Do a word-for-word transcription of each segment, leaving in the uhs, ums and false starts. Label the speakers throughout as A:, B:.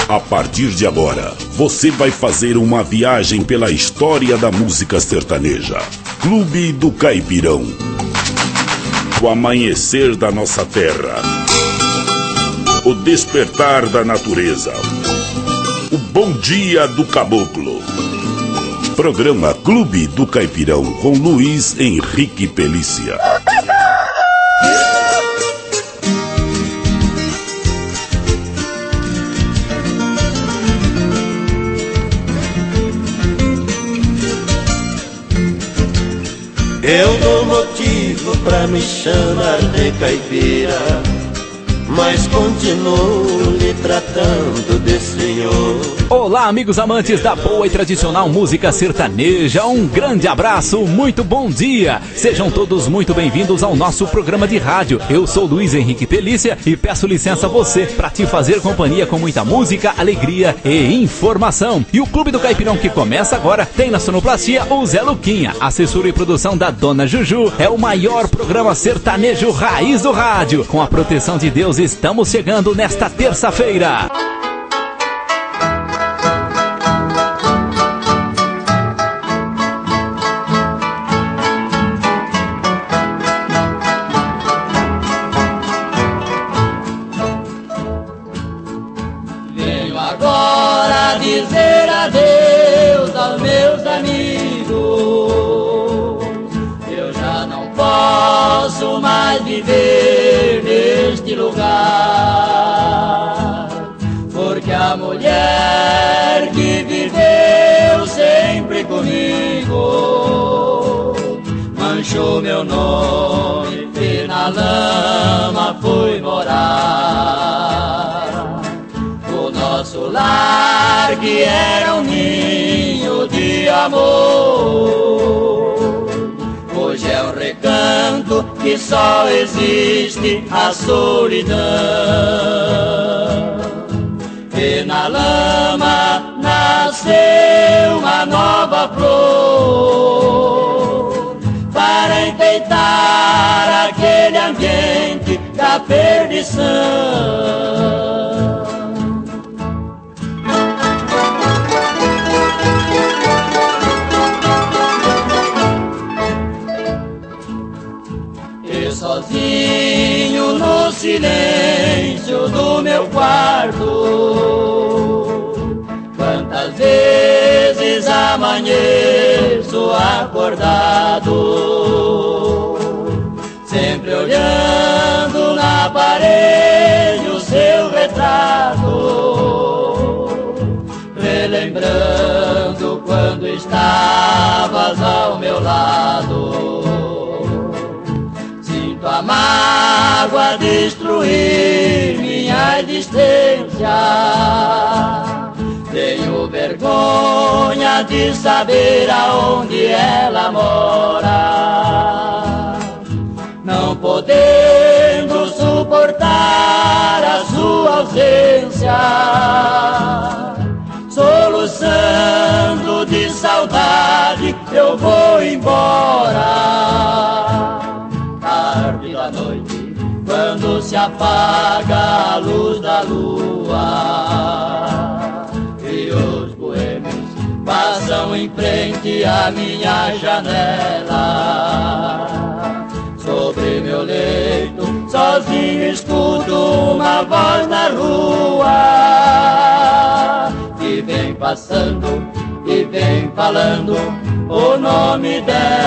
A: A partir de agora, você vai fazer uma viagem pela história da música sertaneja. Clube do Caipirão. O amanhecer da nossa terra. O despertar da natureza. O bom dia do caboclo. Programa Clube do Caipirão com Luiz Henrique Pelícia.
B: Eu dou motivo pra me chamar de caipira, mas continuo lhe tratando de senhor.
C: Olá, amigos amantes da boa e tradicional música sertaneja, um grande abraço, muito bom dia. Sejam todos muito bem-vindos ao nosso programa de rádio. Eu sou Luiz Henrique Pelícia e peço licença a você para te fazer companhia com muita música, alegria e informação. E o Clube do Caipirão que começa agora tem na sonoplastia o Zé Luquinha, assessora e produção da Dona Juju. É o maior programa sertanejo raiz do rádio. Com a proteção de Deus, estamos chegando nesta terça-feira.
D: Dizer adeus aos meus amigos. Eu já não posso mais viver neste lugar, porque a mulher que viveu sempre comigo manchou meu nome e na lama fui morar. Nosso lar que era um ninho de amor, hoje é um recanto que só existe a solidão. E na lama nasceu uma nova flor para enfeitar aquele ambiente da perdição. Sozinho no silêncio do meu quarto, quantas vezes amanheço acordado, sempre olhando na parede o seu retrato, relembrando quando estavas ao meu lado. A mágoa destruir minha existência. Tenho vergonha de saber aonde ela mora, não podendo suportar a sua ausência, soluçando de saudade eu vou embora. Tarde da noite, quando se apaga a luz da lua e os boêmios passam em frente à minha janela, sobre meu leito, sozinho escuto uma voz na rua que vem passando e vem falando o nome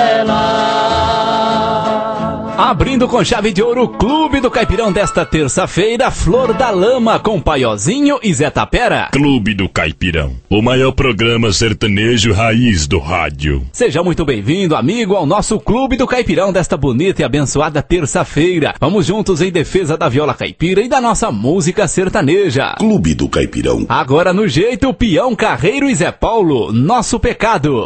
D: dela.
C: Abrindo com chave de ouro o Clube do Caipirão desta terça-feira, Flor da Lama com Paiozinho e Zé Tapera.
A: Clube do Caipirão, o maior programa sertanejo raiz do rádio.
C: Seja muito bem-vindo, amigo, ao nosso Clube do Caipirão desta bonita e abençoada terça-feira. Vamos juntos em defesa da viola caipira e da nossa música sertaneja.
A: Clube do Caipirão.
C: Agora no jeito, Peão Carreiro e Zé Paulo, Nosso Pecado.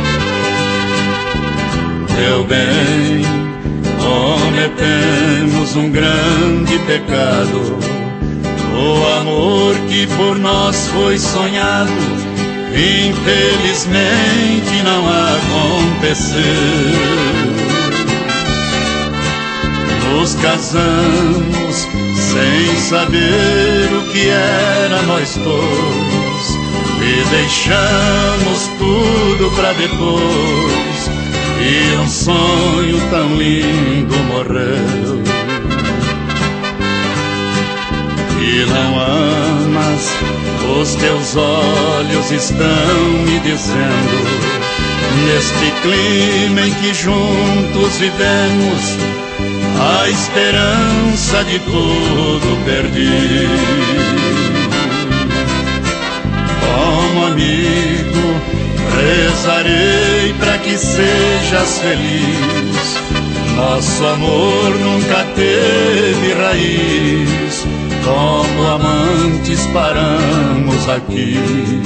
E: Meu bem, cometemos cometemos um grande pecado. O amor que por nós foi sonhado, infelizmente não aconteceu. Nos casamos sem saber o que era nós dois, e deixamos tudo pra depois, e um sonho tão lindo morreu. E não amas, os teus olhos estão me dizendo, neste clima em que juntos vivemos, a esperança de tudo perdi. Como amigo, rezarei para que sejas feliz. Nosso amor nunca teve raiz, como amantes paramos aqui.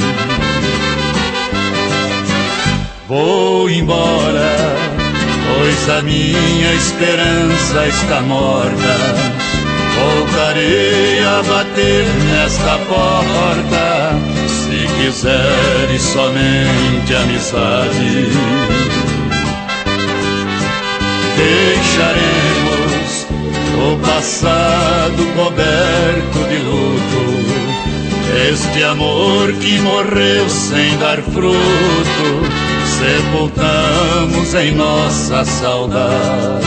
E: Vou embora, pois a minha esperança está morta. Voltarei a bater nesta porta, se quiseres somente amizade. Deixaremos o passado coberto de luto, este amor que morreu sem dar fruto, sepultamos em nossa saudade.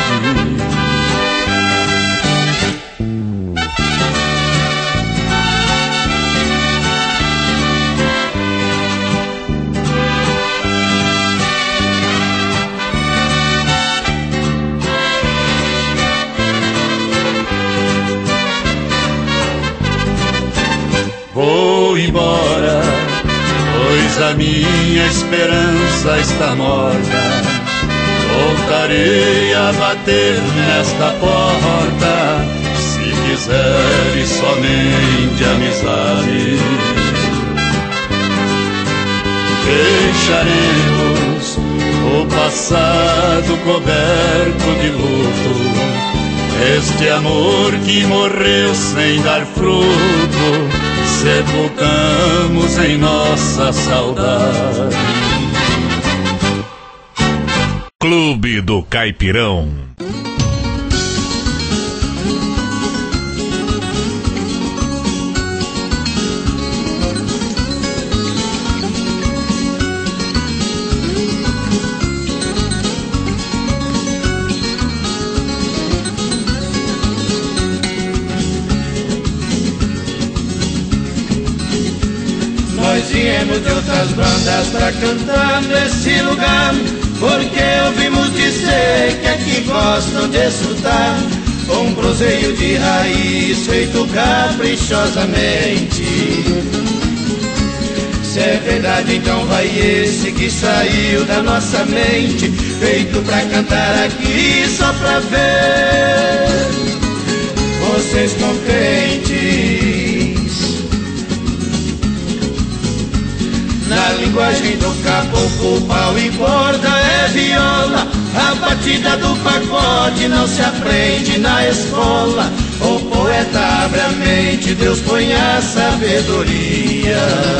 E: Vou embora, pois a minha esperança está morta. Voltarei a bater nesta porta, se quiseres somente amizade. Deixaremos o passado coberto de luto, este amor que morreu sem dar fruto, sepultamos em nossa saudade.
A: Clube do Caipirão.
B: Viemos de outras bandas pra cantar nesse lugar, porque ouvimos dizer que aqui gostam de escutar um proseio de raiz feito caprichosamente. Se é verdade, então vai esse que saiu da nossa mente, feito pra cantar aqui só pra ver vocês contentes. Na linguagem do caboclo, pau e corda é viola, a batida do pagode não se aprende na escola. O poeta abre a mente, Deus põe a sabedoria.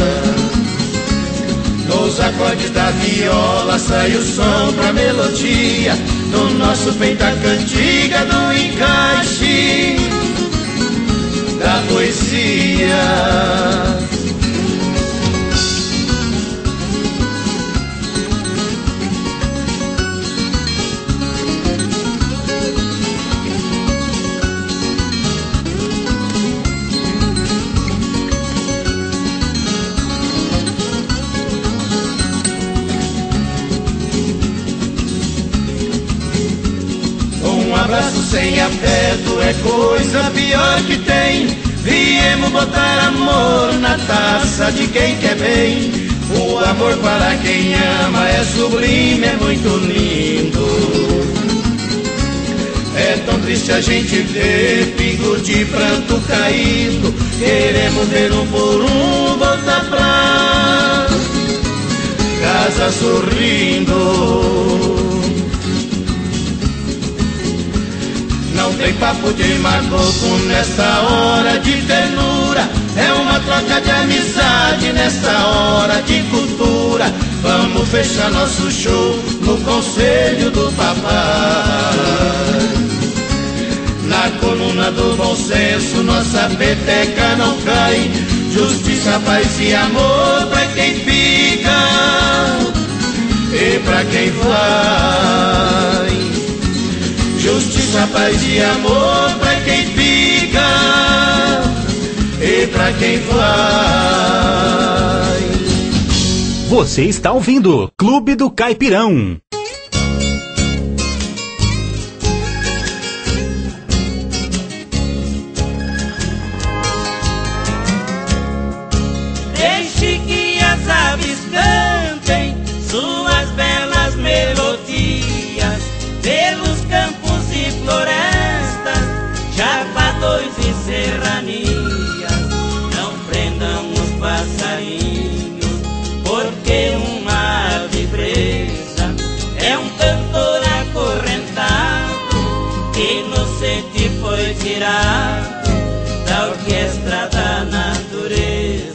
B: Nos acordes da viola sai o som pra melodia, no nosso peito a cantiga no encaixe da poesia. Abraço sem afeto é coisa pior que tem. Viemos botar amor na taça de quem quer bem. O amor para quem ama é sublime, é muito lindo. É tão triste a gente ver pingo de pranto caído. Queremos ver um por um voltar pra casa sorrindo. Não tem papo de macoco nesta hora de ternura, é uma troca de amizade nesta hora de cultura. Vamos fechar nosso show no conselho do papai. Na coluna do bom senso nossa peteca não cai. Justiça, paz e amor pra quem fica e pra quem vai. Justiça, paz e amor pra quem fica e pra quem vai.
C: Você está ouvindo Clube do Caipirão.
D: Deixe que as aves cantem suas belas melodias pelos campos e florestas, chapadões e serranias. Não prendam os passarinhos, porque uma ave presa é um cantor acorrentado, inocente foi tirado da orquestra da natureza.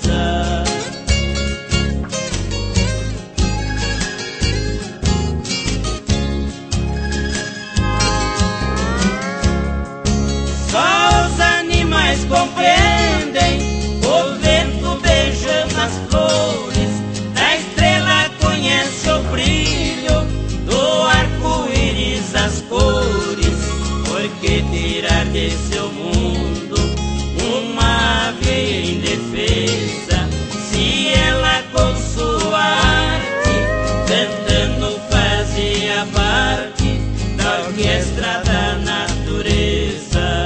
D: Só os animais compreendem o vento beijando as flores, da estrela conhece o brilho, do arco-íris as cores. Por que tirar de seu mundo uma ave indefesa, se ela com sua arte cantando fazia parte da orquestra da natureza?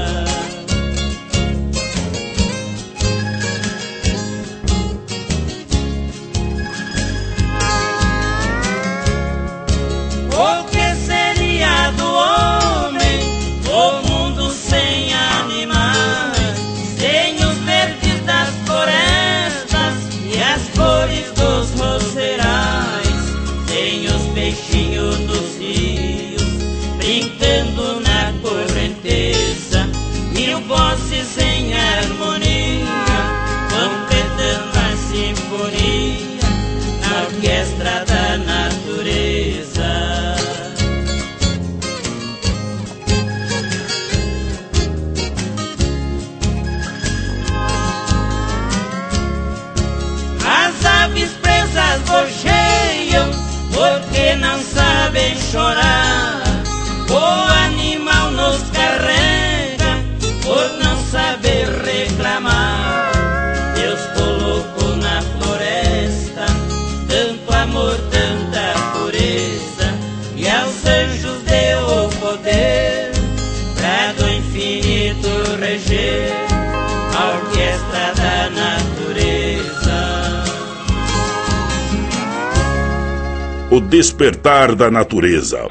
D: O que seria do homem, o mundo sem animais, sem os verdes das florestas e as cores dos roseirais, sem os peixinhos dos rios brincando na correnteza, mil vozes em harmonia completando a sinfonia na orquestra da natureza. As aves presas gorjeiam porque não sabem chorar. O animal nos carrega por não saber reclamar. Deus colocou na floresta tanto amor, tanta pureza, e aos anjos deu o poder pra do infinito reger a orquestra da natureza.
A: O despertar da natureza.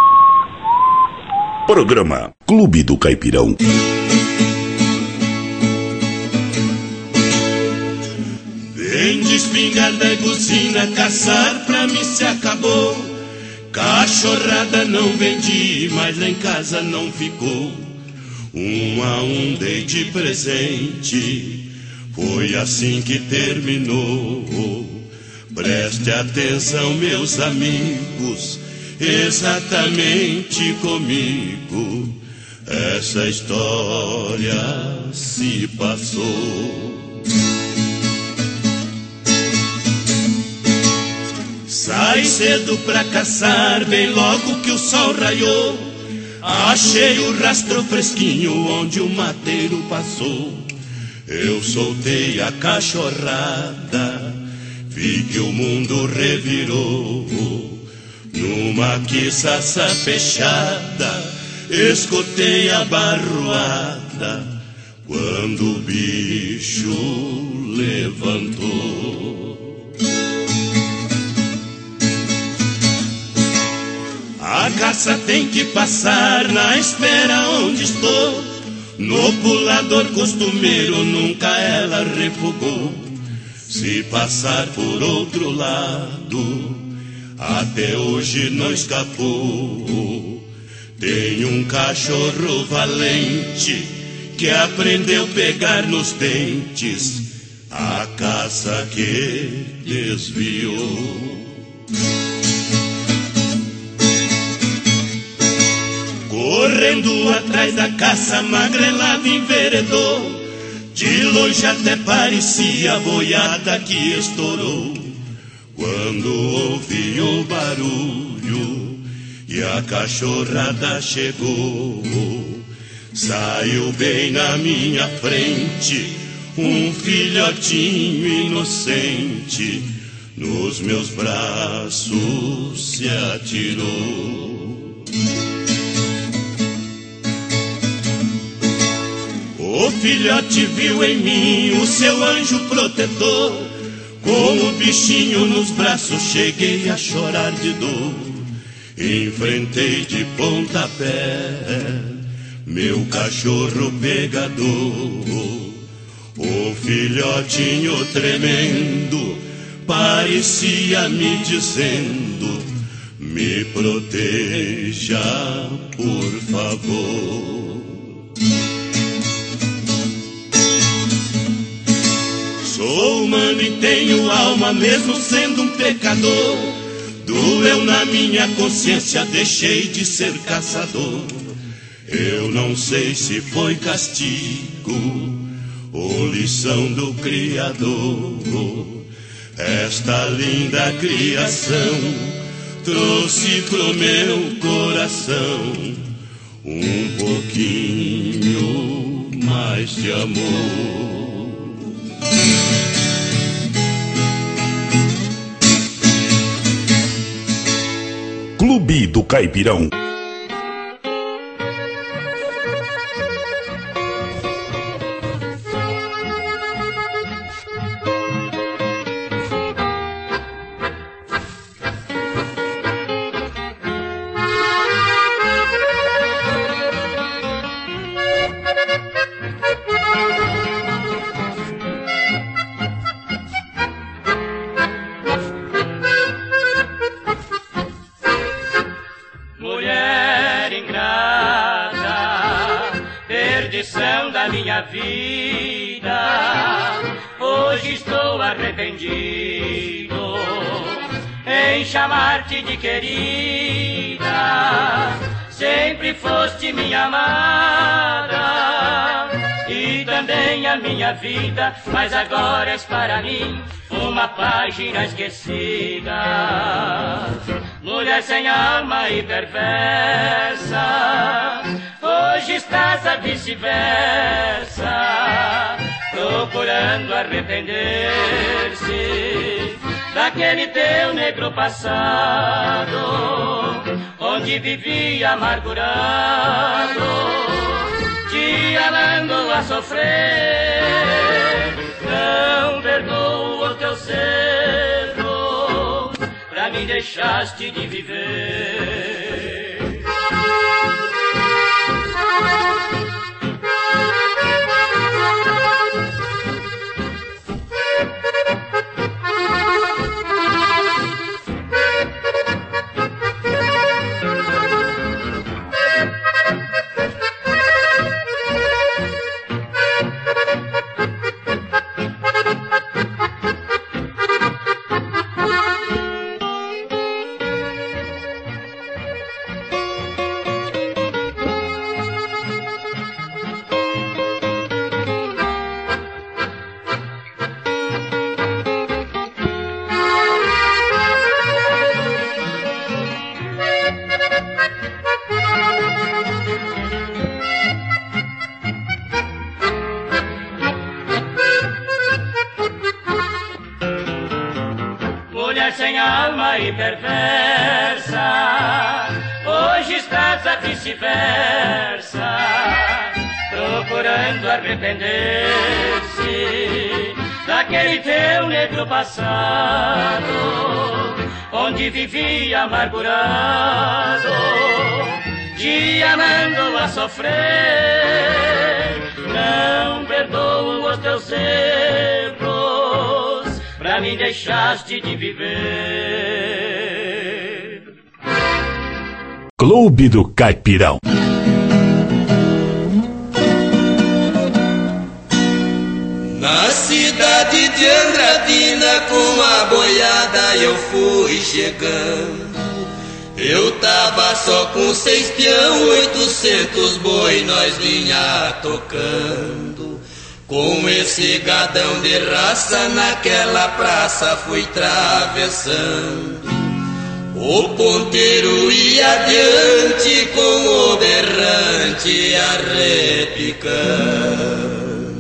A: Programa Clube do Caipirão.
E: Vem de espingarda e buzina, caçar pra mim se acabou. Cachorrada não vendi, mas lá em casa não ficou. Um a um dei de presente, foi assim que terminou. Preste atenção, meus amigos, exatamente comigo essa história se passou. Sai cedo pra caçar, bem logo que o sol raiou. Achei o rastro fresquinho onde o mateiro passou. Eu soltei a cachorrada, vi que o mundo revirou. Numa quiçaça fechada, escutei a barroada, quando o bicho levantou. A caça tem que passar na espera onde estou. No pulador costumeiro nunca ela refugou. Se passar por outro lado, até hoje não escapou. Tem um cachorro valente que aprendeu a pegar nos dentes a caça que desviou. Correndo atrás da caça, magrelado enveredou. De longe até parecia a boiada que estourou. Quando ouvi o barulho e a cachorrada chegou, saiu bem na minha frente um filhotinho inocente, nos meus braços se atirou. O filhote viu em mim o seu anjo protetor. Com o bichinho nos braços cheguei a chorar de dor. Enfrentei de pontapé meu cachorro pegador. O filhotinho tremendo parecia me dizendo: me proteja, por favor. Sou humano e tenho alma, mesmo sendo um pecador. Doeu na minha consciência, deixei de ser caçador. Eu não sei se foi castigo ou lição do Criador. Esta linda criação trouxe pro meu coração um pouquinho mais de amor.
A: Clube do Caipirão.
D: De querida, sempre foste minha amada e também a minha vida, mas agora és para mim uma página esquecida. Mulher sem alma e perversa, hoje estás a vice-versa, procurando arrepender-se daquele teu negro passado, onde vivia amargurado, te amando a sofrer. Não perdoo os teus erros, pra mim deixaste de viver.
F: sem alma e perversa, hoje estás a vice-versa, procurando arrepender-se daquele teu negro passado, onde vivia amargurado, te amando a sofrer. Não perdoo os teus erros, pra mim deixaste de viver.
C: Clube do Caipirão.
B: Na cidade de Andradina com a boiada eu fui chegando. Eu tava só com seis peão, oitocentos boi nós vinha tocando. Com esse gadão de raça naquela praça fui travessando. O ponteiro ia adiante com o berrante arrepicando.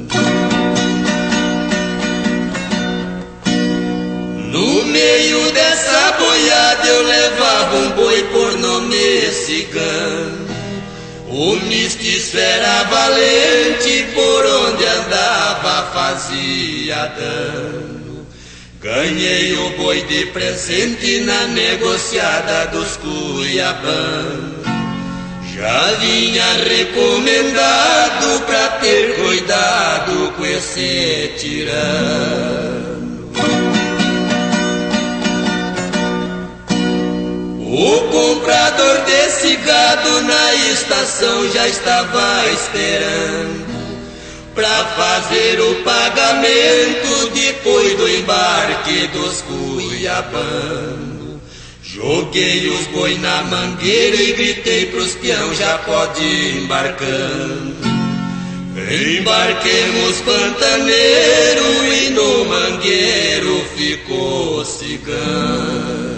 B: No meio dessa boiada eu levava um boi por nome Cigano. O mestiço era valente, por onde andava fazia dano. Ganhei o boi de presente na negociada dos cuiabanos. Já vinha recomendado pra ter cuidado com esse tirano. O comprador desse gado na estação já estava esperando pra fazer o pagamento depois do embarque dos cuiabanos. Joguei os boi na mangueira e gritei pros peão, já pode ir embarcando. Embarquemos pantaneiro e no mangueiro ficou cigano.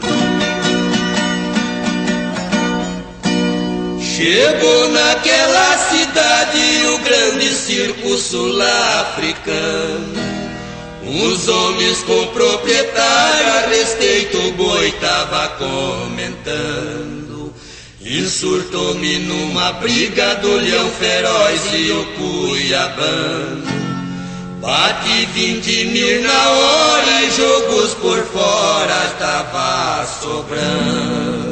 B: Chegou naquela cidade o grande circo sul-africano. Uns homens com proprietário a respeito o boi tava comentando. Insurtou-me numa briga do leão feroz e o cuiabano. Bate vinte mil na hora e jogos por fora tava sobrando.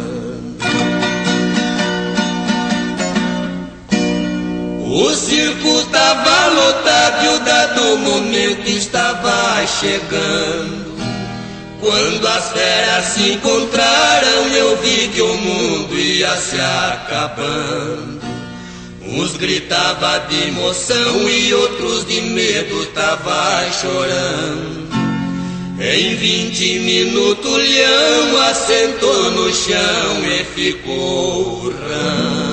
B: O circo tava lotado e o dado momento estava chegando. Quando as feras se encontraram eu vi que o mundo ia se acabando. Uns gritavam de emoção e outros de medo tava chorando. Em vinte minutos o leão assentou no chão e ficou urrando.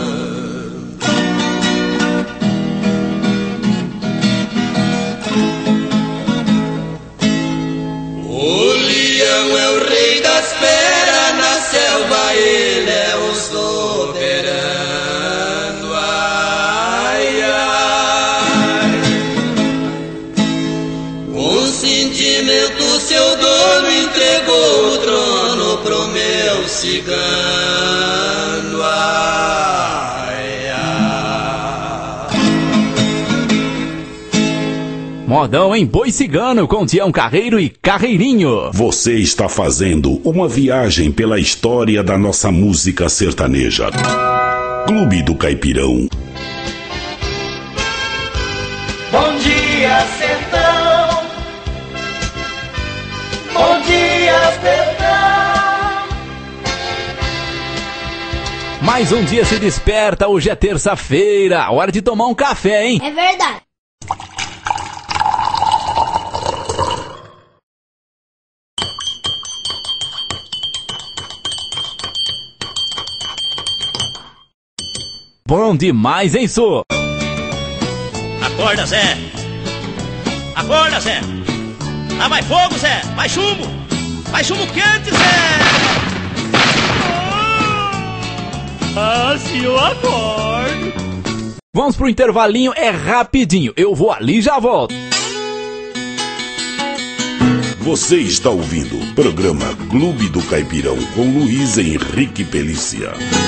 B: O leão é o rei das feras, na selva ele é o soberano. Ai, ai. Com sentimento seu dono entregou o trono pro meu cigano. Ai, ai.
C: Modão em Boi Cigano com Tião Carreiro e Carreirinho.
A: Você está fazendo uma viagem pela história da nossa música sertaneja. Clube do Caipirão.
F: Bom dia, sertão. Bom dia, sertão.
C: Mais um dia se desperta, hoje é terça-feira. Hora de tomar um café, hein?
G: É verdade.
C: Bom demais, hein, Su?
H: Acorda, Zé! Acorda, Zé! Lá vai fogo, Zé! Vai chumbo! Vai chumbo quente, Zé! Ah, se eu acordo!
C: Vamos pro intervalinho, é rapidinho. Eu vou ali e já volto.
A: Você está ouvindo o programa Clube do Caipirão com Luiz Henrique Pelícia.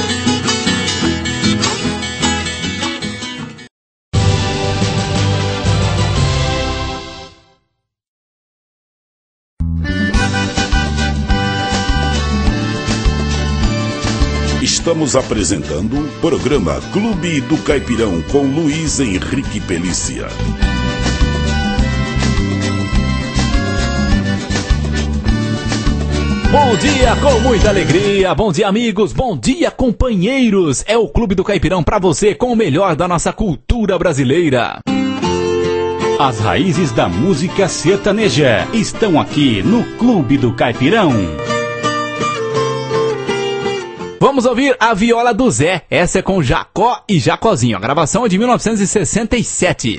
A: Estamos apresentando o programa Clube do Caipirão com Luiz Henrique Pelícia.
C: Bom dia com muita alegria, bom dia amigos, bom dia companheiros. É o Clube do Caipirão pra você com o melhor da nossa cultura brasileira.
G: As raízes da música sertaneja estão aqui no Clube do Caipirão.
C: Vamos ouvir a viola do Zé, essa é com Jacó e Jacozinho, a gravação é de mil novecentos e sessenta e sete.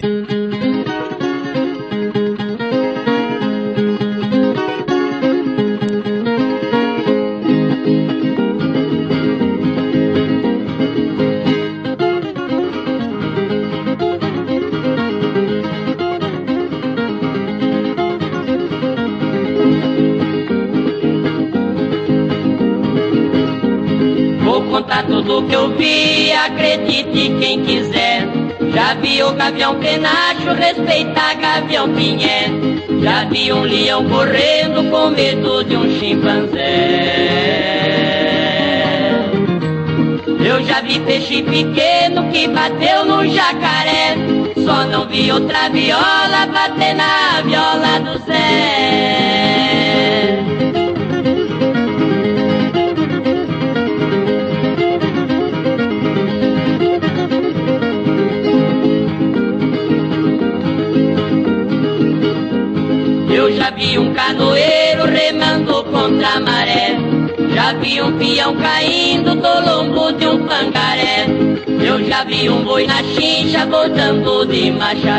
I: Tudo que eu vi, acredite quem quiser. Já vi o gavião penacho respeitar gavião pinhé. Já vi um leão correndo com medo de um chimpanzé. Eu já vi peixe pequeno que bateu no jacaré. Só não vi outra viola bater na viola do Zé. Eu já vi um canoeiro remando contra a maré. Já vi um peão caindo do lombo de um pangaré. Eu já vi um boi na chincha voltando de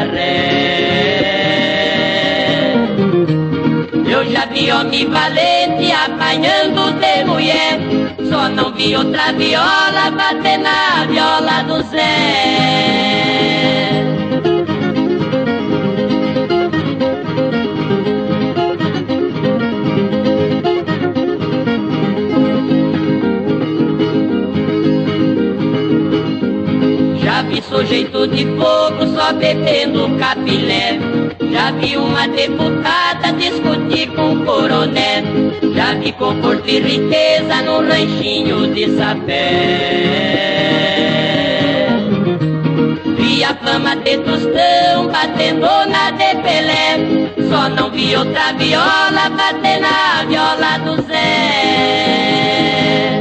I: macharré. Eu já vi homem valente apanhando de mulher. Só não vi outra viola bater na viola do Zé. Já vi sujeito de fogo só bebendo capilé. Já vi uma deputada discutir com um coroné. Já vi conforto e riqueza num ranchinho de sapé. Vi a fama de Tostão batendo na de Pelé. Só não vi outra viola bater na viola do Zé.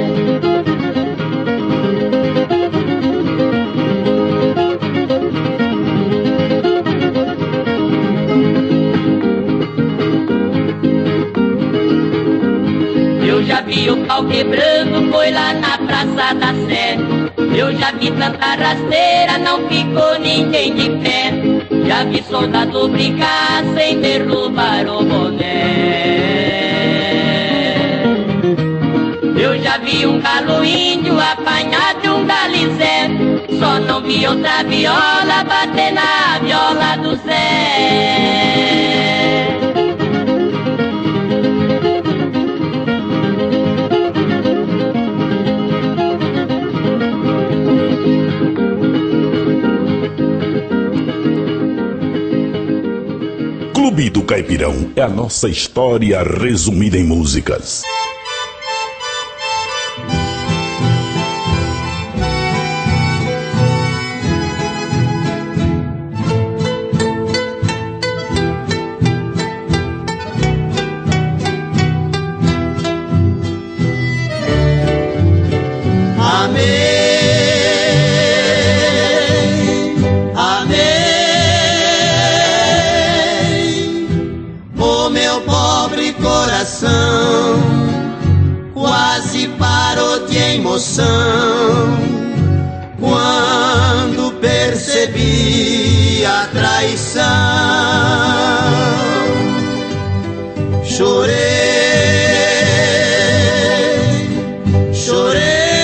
I: Eu já vi o pau quebrando, foi lá na Praça da Sé. Eu já vi tanta rasteira, não ficou ninguém de pé. Já vi soldado brigar sem derrubar o boné. Eu já vi um galo índio apanhar de um galizé. Só não vi outra viola bater na viola do Zé.
A: Clube do Caipirão é a nossa história resumida em músicas.
B: Quase parou de emoção quando percebi a traição. Chorei, chorei,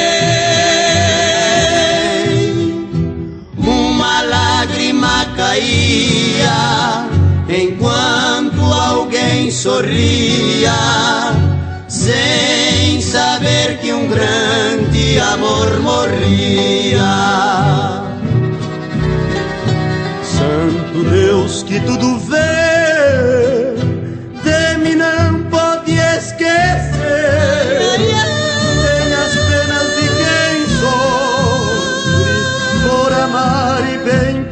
B: uma lágrima caía enquanto alguém sorria, sem saber que um grande amor morria. Santo Deus que tudo vê, de mim não pode esquecer. Tem as penas de quem sofre por amar e bem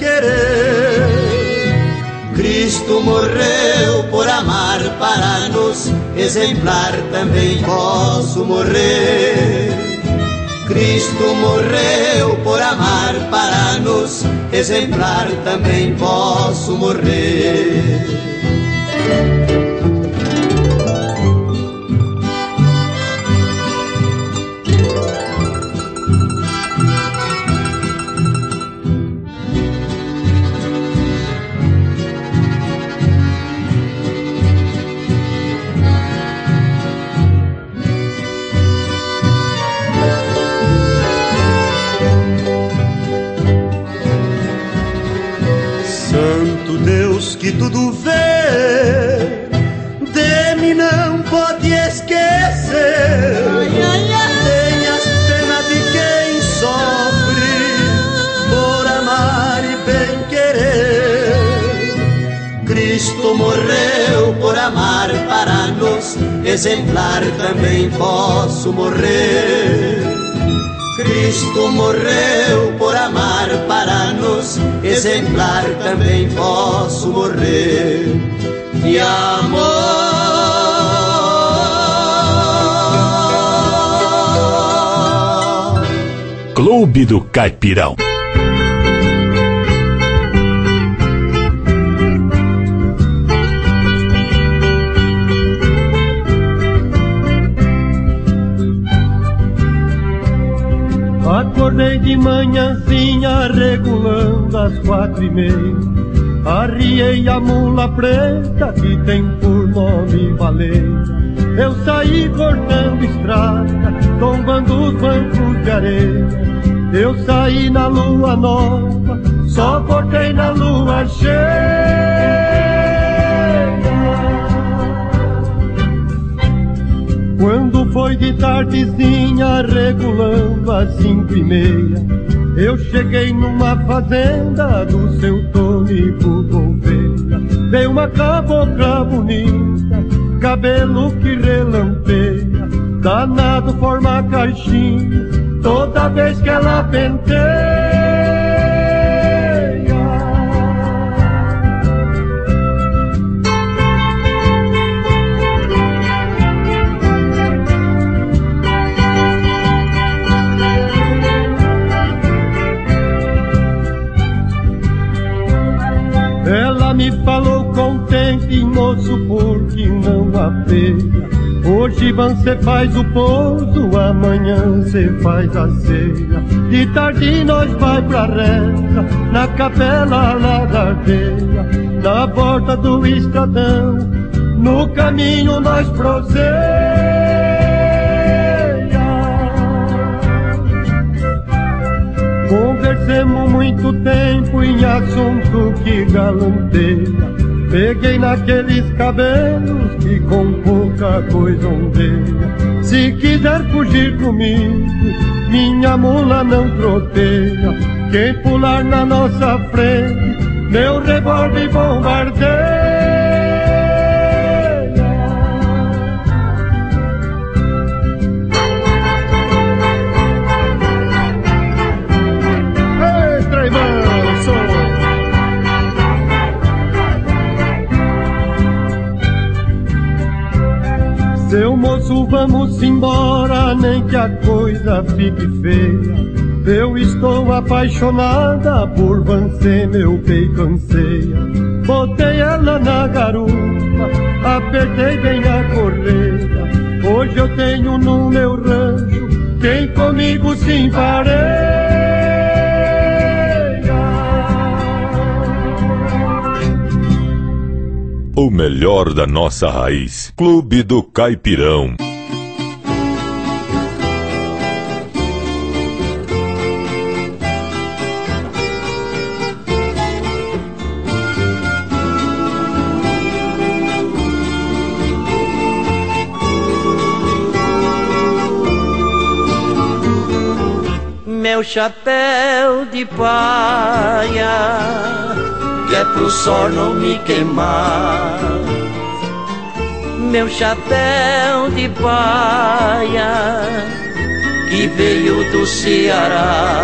B: querer. Cristo morreu por amar para nos exemplar também posso morrer. Cristo morreu por amar para nos, exemplar também posso morrer.
J: Que tudo vê, de mim não pode esquecer. Ai, ai, ai. Tenhas pena de quem sofre por amar e bem querer. Cristo morreu por amar para nos, exemplar também posso morrer. Cristo morreu por amar para nos, exemplar também posso morrer. De amor.
G: Clube do Caipirão.
K: Acordei de manhãzinha regulando as quatro e meia. Arriei a mula preta que tem por nome baleia. Eu saí cortando estrada, tombando os bancos de areia. Eu saí na lua nova, só voltei na lua cheia. Quando foi de tardezinha, regulando às cinco e meia, eu cheguei numa fazenda do seu Tônico Gouveia. Veio uma cabocla bonita, cabelo que relampeia, danado forma caixinha, toda vez que ela penteia. Ela me falou contente, moço, porque não apeia. Hoje você faz o pouso, amanhã você faz a ceia. De tarde nós vai pra reza, na capela lá da aldeia. Na volta do estradão, no caminho nós proseia. Conversemos muito tempo em assunto que galanteia. Peguei naqueles cabelos que com pouca coisa ondeia. Se quiser fugir comigo, minha mula não troteia. Quem pular na nossa frente, meu revólver bombardeia. Seu moço, vamos embora, nem que a coisa fique feia. Eu estou apaixonada por você, meu peito anseia. Botei ela na garupa, apertei bem a correia. Hoje eu tenho no meu rancho quem comigo se empareia.
L: O melhor da nossa raiz. Clube do Caipirão.
F: Meu chapéu de paia, que é pro sol não me queimar. Meu chapéu de paia, que veio do Ceará.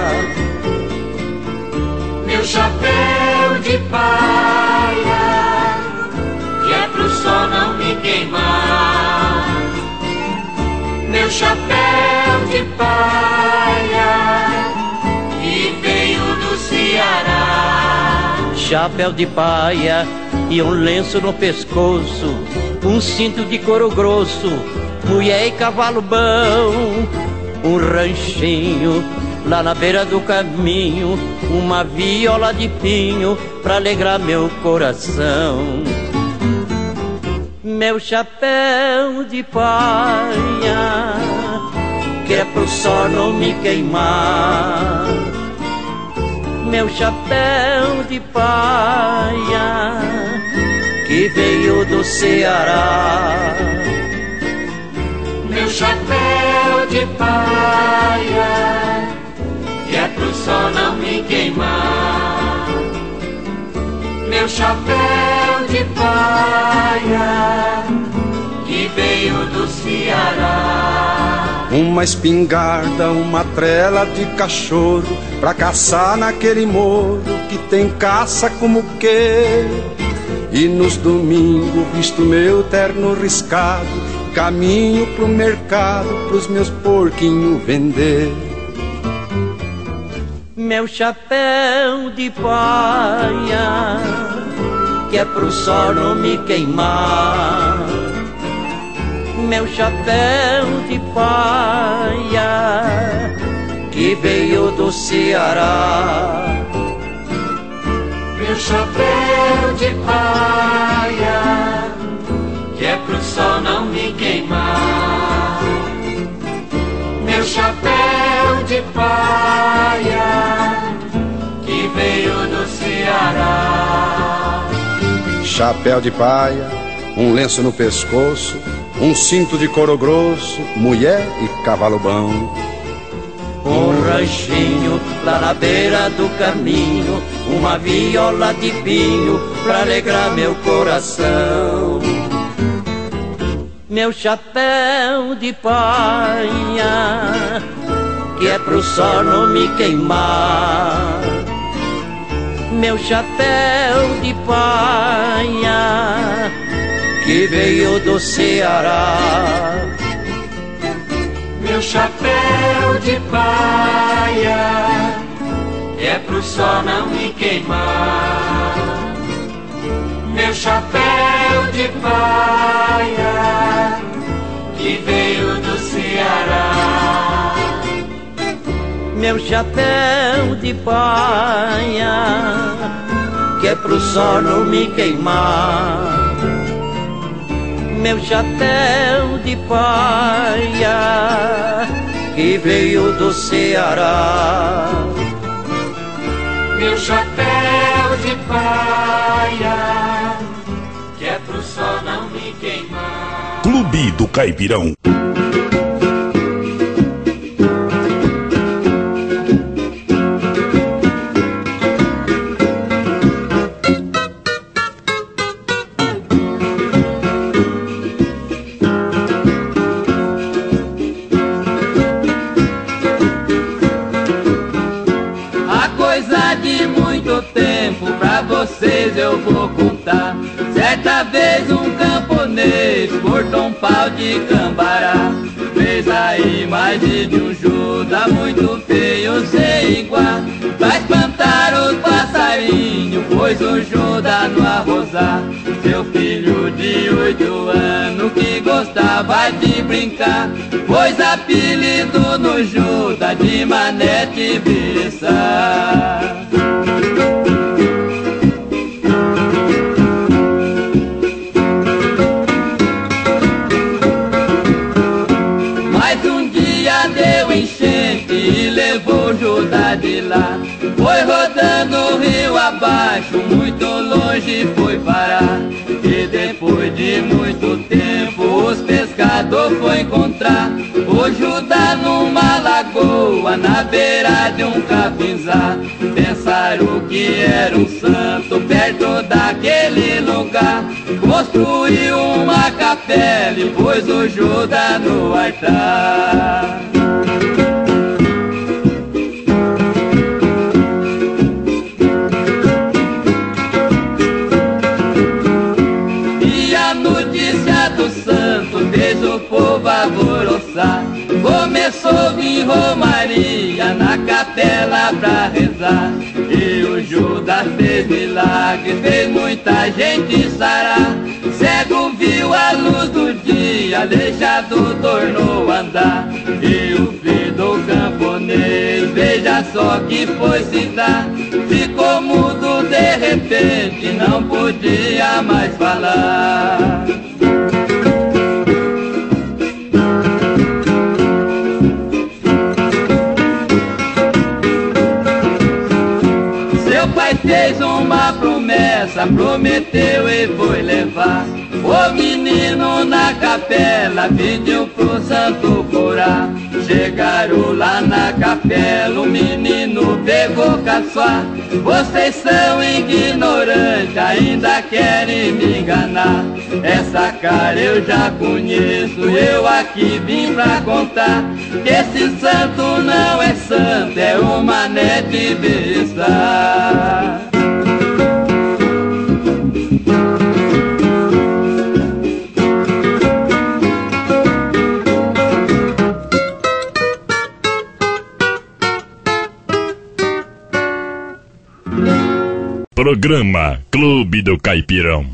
I: Meu chapéu de paia, que é pro sol não me queimar. meu chapéu de paia que veio do Ceará.
F: Chapéu de paia e um lenço no pescoço, um cinto de couro grosso, mulher e cavalo bom, um ranchinho lá na beira do caminho, uma viola de pinho pra alegrar meu coração. Meu chapéu de paia, que é pro sol não me queimar. Meu chapéu de paia, que veio do Ceará.
I: Meu chapéu de paia, que é pro sol não me queimar. Meu chapéu de paia, que veio do Ceará.
M: Uma espingarda, uma trela de cachorro, pra caçar naquele morro que tem caça como que. E nos domingos visto meu terno riscado, caminho pro mercado pros meus porquinhos vender.
F: Meu chapéu de paia, que é pro sol não me queimar. Meu chapéu de paia, que veio do Ceará.
I: Meu chapéu de paia, que é pro sol não me queimar. Meu chapéu de paia, que veio do Ceará.
M: Chapéu de paia, um lenço no pescoço, um cinto de couro grosso, mulher e cavalo bom.
F: Um ranchinho lá na beira do caminho, uma viola de pinho pra alegrar meu coração. Meu chapéu de paia, que é pro sol não me queimar. Meu chapéu de paia, que veio do Ceará.
I: Meu chapéu de paia, que é pro sol não me queimar. Meu chapéu de paia, que veio do Ceará.
F: Meu chapéu de paia, que é pro sol não me queimar. Meu chapéu de paia, que veio do Ceará.
I: Meu chapéu de paia, que é pro sol não me queimar.
A: Clube do Caipirão.
N: Vocês eu vou contar. Certa vez um camponês cortou um pau de cambará, fez aí imagem de um Judas muito feio sem igual, pra espantar os passarinhos, pôs o Judas no arrozar. Seu filho de oito anos que gostava de brincar, pôs apelido no Judas de Manete Biriçá. E levou Judas de lá, foi rodando o rio abaixo, muito longe foi parar. E depois de muito tempo os pescadores foi encontrar o Judas numa lagoa, na beira de um capinzá. Pensaram que era um santo perto daquele lugar, construiu uma capela e pôs o Judas no altar. fez o povo alvoroçar. romaria na capela pra rezar. E o Judas fez milagre, fez muita gente sarar. Cego viu a luz do dia, aleijado tornou a andar. E o filho do camponês, veja só que foi se dar. Ficou mudo de repente, não podia mais falar. Seu pai fez uma promessa, prometeu e foi levar o menino na capela, pediu pro santo curar. Chegaram lá na capela, o menino pegou caçoar. Vocês são ignorantes, ainda querem me enganar. Essa cara eu já conheço, eu aqui vim pra contar que esse santo não é santo, é um mané de besta.
L: Programa Clube do Caipirão.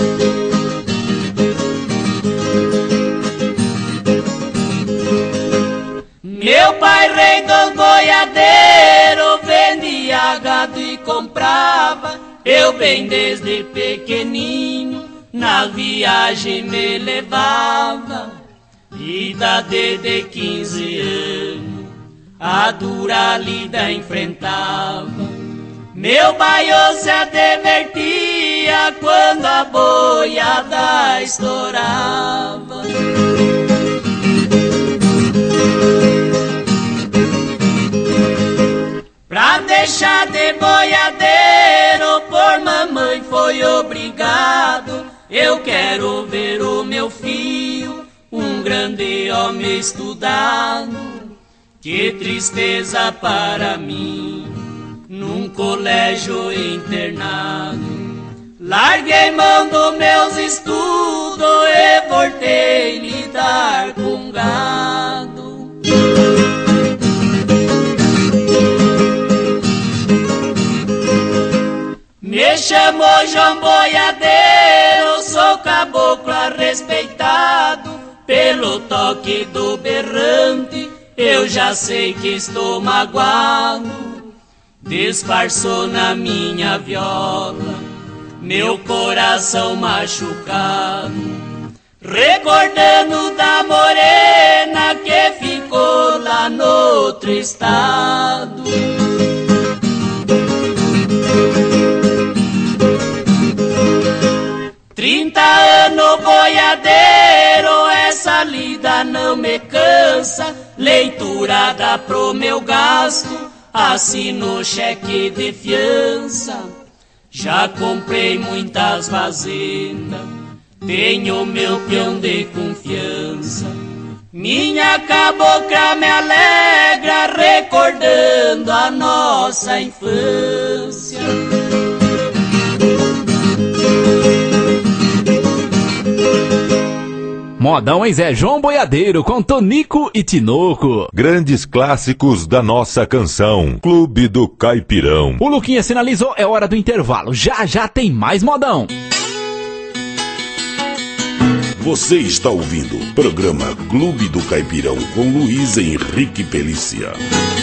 I: Meu pai, rei dos boiadeiros, vendia gado e comprava. Eu bem desde pequenino, na viagem me levava. Idade de quinze anos, a dura lida enfrentava. Meu baiô se advertia quando a boiada estourava. Pra deixar de boiadeiro, por mamãe foi obrigado. Eu quero ver o meu filho, um grande homem estudado. Que tristeza para mim, num colégio internado. Larguei mão dos meus estudos e voltei lidar com gado. Me chamou João Boiadeiro, sou caboclo respeitado. Pelo toque do berrante, eu já sei que estou magoado. Disfarçou na minha viola meu coração machucado, recordando da morena que ficou lá no outro estado. Trinta anos boiadeiro, essa lida não me cansa. Leitura dá pro meu gasto, assino cheque de fiança. Já comprei muitas fazendas, tenho meu peão de confiança. Minha cabocla me alegra, recordando a nossa infância.
C: Modão, hein, Zé? João Boiadeiro com Tonico e Tinoco.
L: Grandes clássicos da nossa canção. Clube do Caipirão.
C: O Luquinha sinalizou, é hora do intervalo. Já já tem mais modão.
A: Você está ouvindo o programa Clube do Caipirão com Luiz Henrique Pelícia.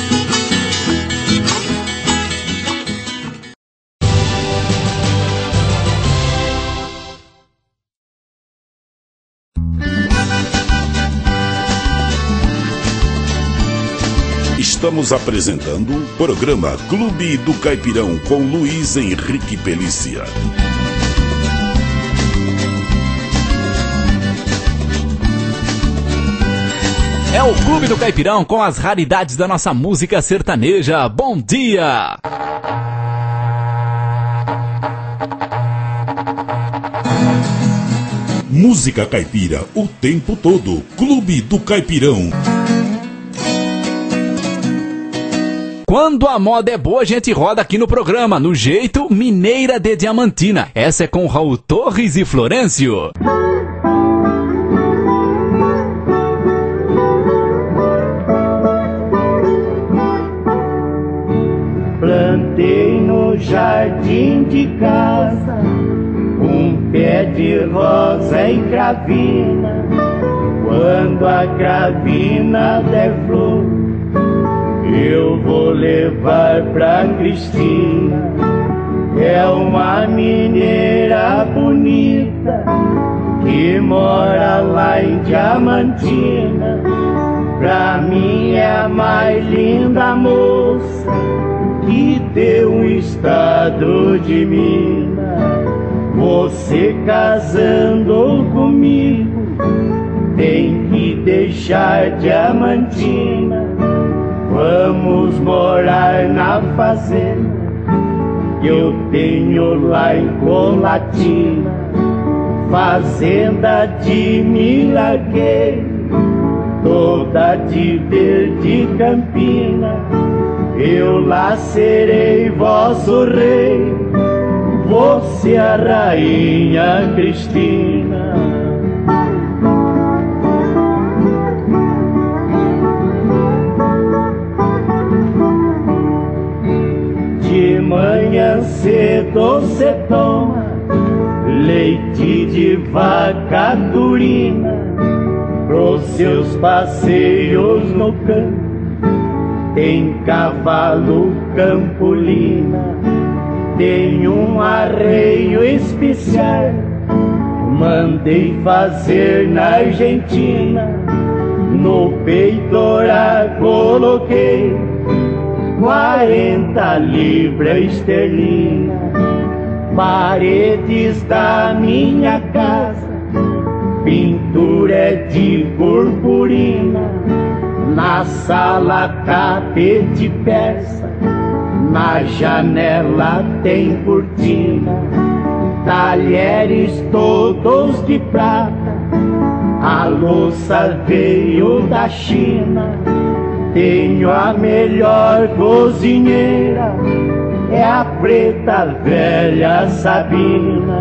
A: Estamos apresentando o programa Clube do Caipirão com Luiz Henrique Pelícia.
C: É o Clube do Caipirão com as raridades da nossa música sertaneja. Bom dia!
A: Música caipira o tempo todo. Clube do Caipirão.
C: Quando a moda é boa, a gente roda aqui no programa, no jeito Mineira de Diamantina. Essa é com Raul Torres e Florencio.
B: no jardim de casa um pé de rosa e cravina. Quando a cravina der flor, eu vou levar pra Cristina. É uma mineira bonita que mora lá em Diamantina. Pra mim é a mais linda moça que deu um estado de Minas. Você casando comigo tem que deixar Diamantina. Vamos morar na fazenda que eu tenho lá em Colatina, fazenda de milagreiro, toda de verde campina. Eu lá serei vosso rei, você a rainha Cristina. De manhã cedo cê toma leite de vaca turina pros seus passeios no campo. Tem cavalo campolina, tem um arreio especial, mandei fazer na Argentina. No peitoral coloquei quarenta libras esterlina. Paredes da minha casa, pintura é de purpurina. Na sala tapete persa, na janela tem cortina. Talheres todos de prata, a louça veio da China. Tenho a melhor cozinheira, é a preta velha Sabina.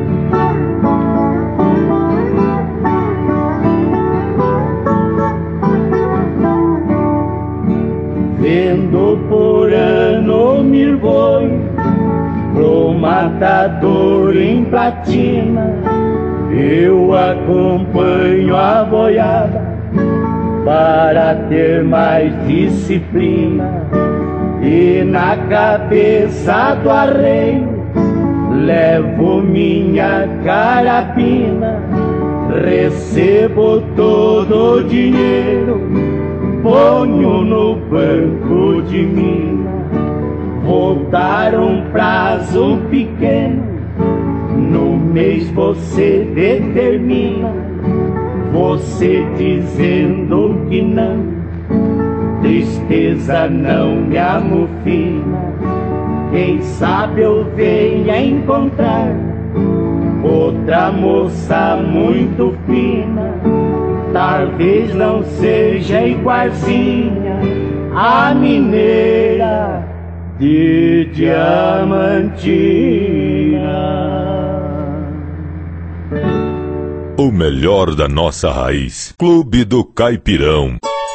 B: Vendo por ano mil boi pro matador em platina. Eu acompanho a boiada para ter mais disciplina. E na cabeça do arreio levo minha carabina. Recebo todo o dinheiro, ponho no banco de mina. Vou dar um prazo pequeno, no mês você determina. Você dizendo que não, tristeza não me amofina. Quem sabe eu venha encontrar outra moça muito fina. Talvez não seja igualzinha a mineira de Diamantina.
L: O melhor da nossa raiz. Clube do Caipirão.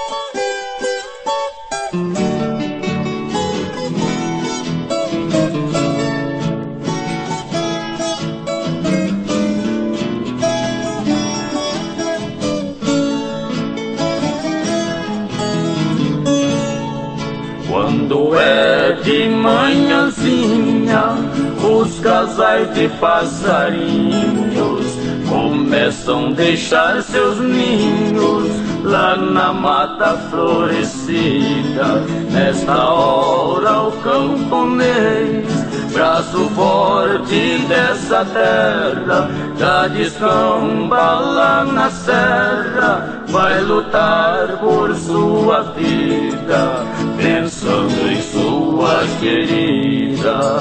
N: Quando é de manhãzinha, os casais de passarinhos começam a deixar seus ninhos lá na mata florescida. Nesta hora o camponês, braço forte dessa terra, já descamba lá na serra, vai lutar por sua vida, pensando em sua querida.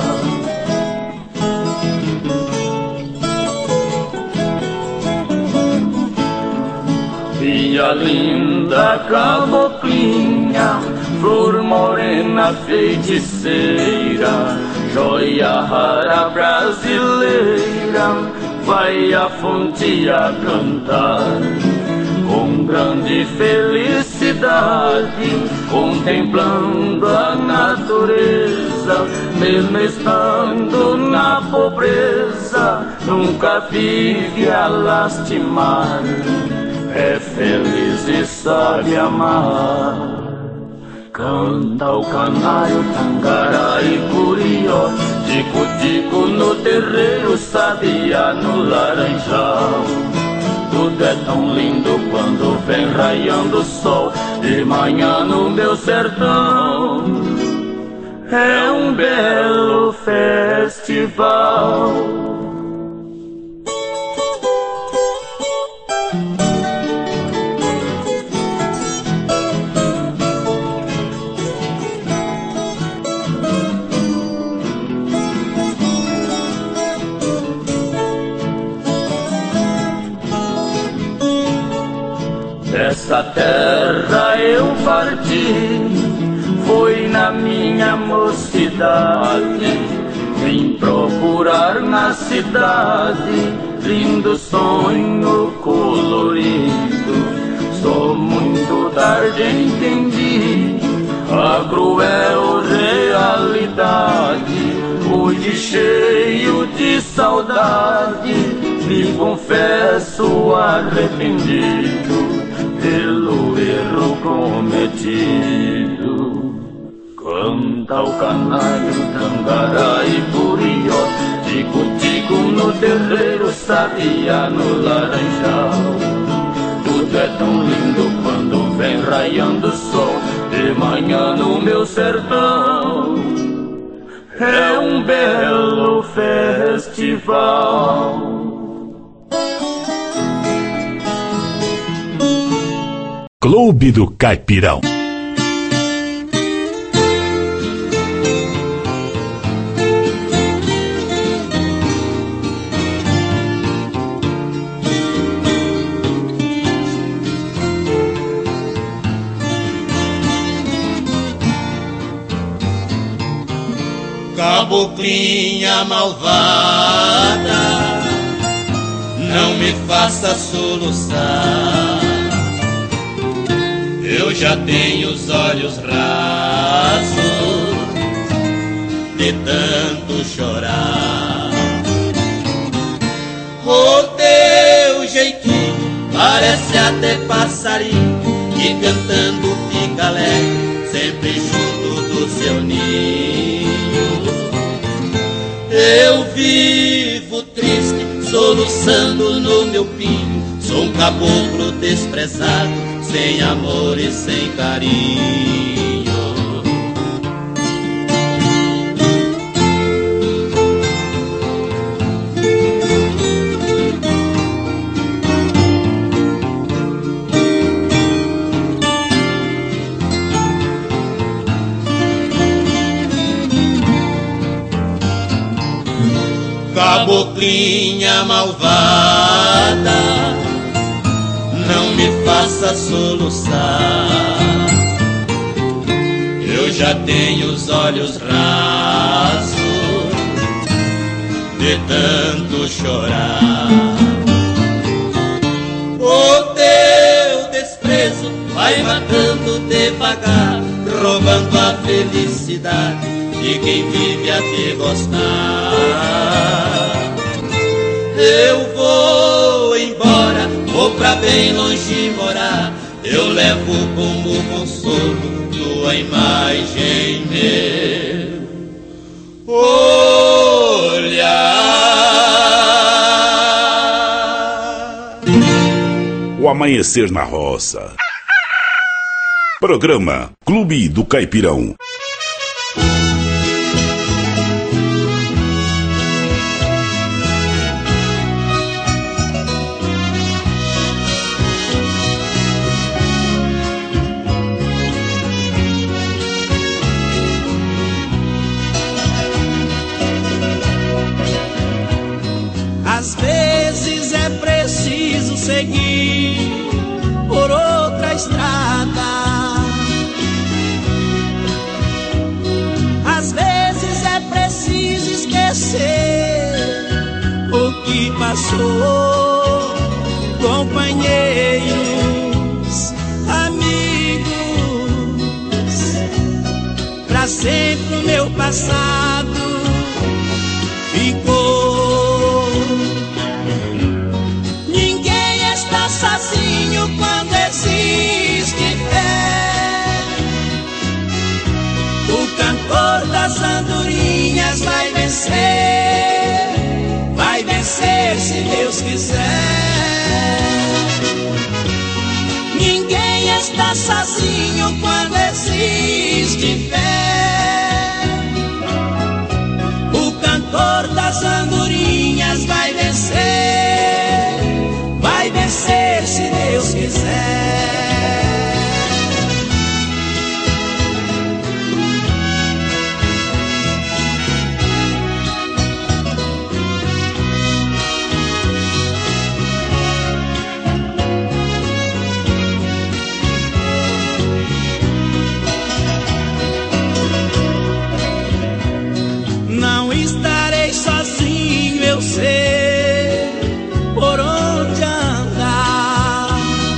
N: Minha linda caboclinha, flor morena feiticeira, joia rara brasileira, vai a fonte a cantar. Com grande felicidade, contemplando a natureza, força, mesmo estando na pobreza, nunca vive a lastimar, é feliz e sabe amar. Canta o canário, tangará e curió, tico-tico no terreiro, sabia no laranjal. Tudo é tão lindo quando vem raiando o sol, de manhã no meu sertão é um belo festival. Dessa terra eu parti, foi na minha mocidade, vim procurar na cidade lindo sonho colorido. Só muito tarde entendi a cruel realidade, hoje cheio de saudade, me confesso arrependido pelo erro cometido. Canta o canário, tangará e curió, tico-tico no terreiro, sabia no laranjal. Tudo é tão lindo quando vem raiando o sol, de manhã no meu sertão é um belo festival.
G: Clube do Caipirão.
E: Caboclinha malvada, não me faça soluçar. Eu já tenho os olhos rasos de tanto chorar. O teu jeitinho parece até passarinho que cantando fica alegre, sempre junto do seu ninho. Eu vivo triste, soluçando no meu pinho, sou um caboclo desprezado, sem amor e sem carinho. Caboclinha malvada, não me faça soluçar. Eu já tenho os olhos rasos de tanto chorar. O teu desprezo vai matando devagar, roubando a felicidade de quem vive a te gostar. Eu vou embora, vou pra bem longe morar, eu levo como consolo tua imagem meu olhar.
A: O Amanhecer na Roça. Programa Clube do Caipirão.
B: Às vezes é preciso seguir por outra estrada. Às vezes é preciso esquecer o que passou. Companheiros, amigos, pra sempre o meu pai passado ficou. Ninguém está sozinho quando existe fé. O cantor das andorinhas vai vencer, vai vencer se Deus quiser. Ninguém está sozinho quando existe fé. O cantor das andorinhas vai vencer, vai vencer se Deus quiser. Não estarei sozinho, eu sei por onde andar.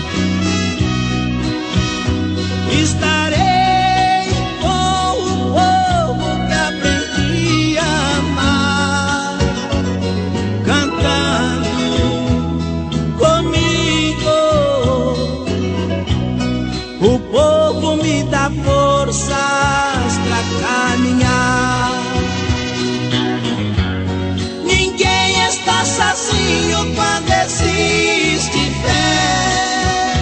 B: Estarei com o povo que aprendi a amar, cantando comigo. O povo me dá forças pra caminhar. Sozinho quando existe fé.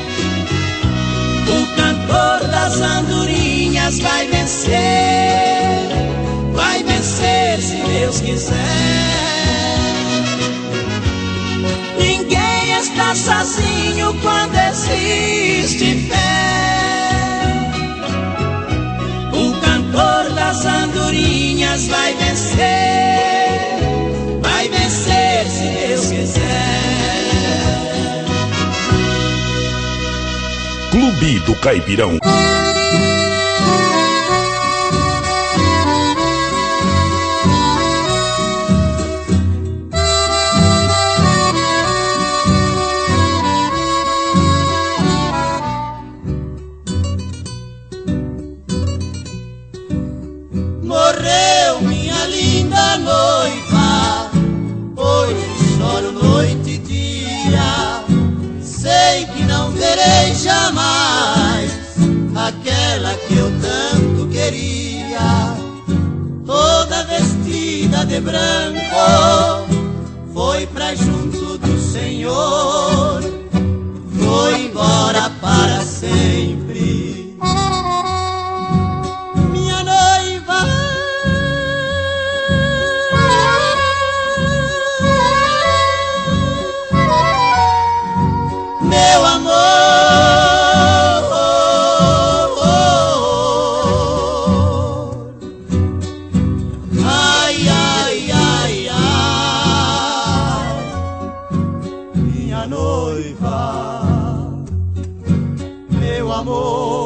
B: O cantor das andorinhas vai vencer, vai vencer se Deus quiser. Ninguém está sozinho quando existe fé. O cantor das andorinhas vai vencer, vai vencer se Deus quiser.
A: Clube do Caipirão.
B: Morreu minha linda noiva, hoje choro noite e dia. Sei que não verei jamais aquela que eu tanto queria. Toda vestida de branco, foi pra junto do Senhor, foi embora para sempre. Minha noiva, meu amor, ai, ai, ai, ai, minha noiva, meu amor.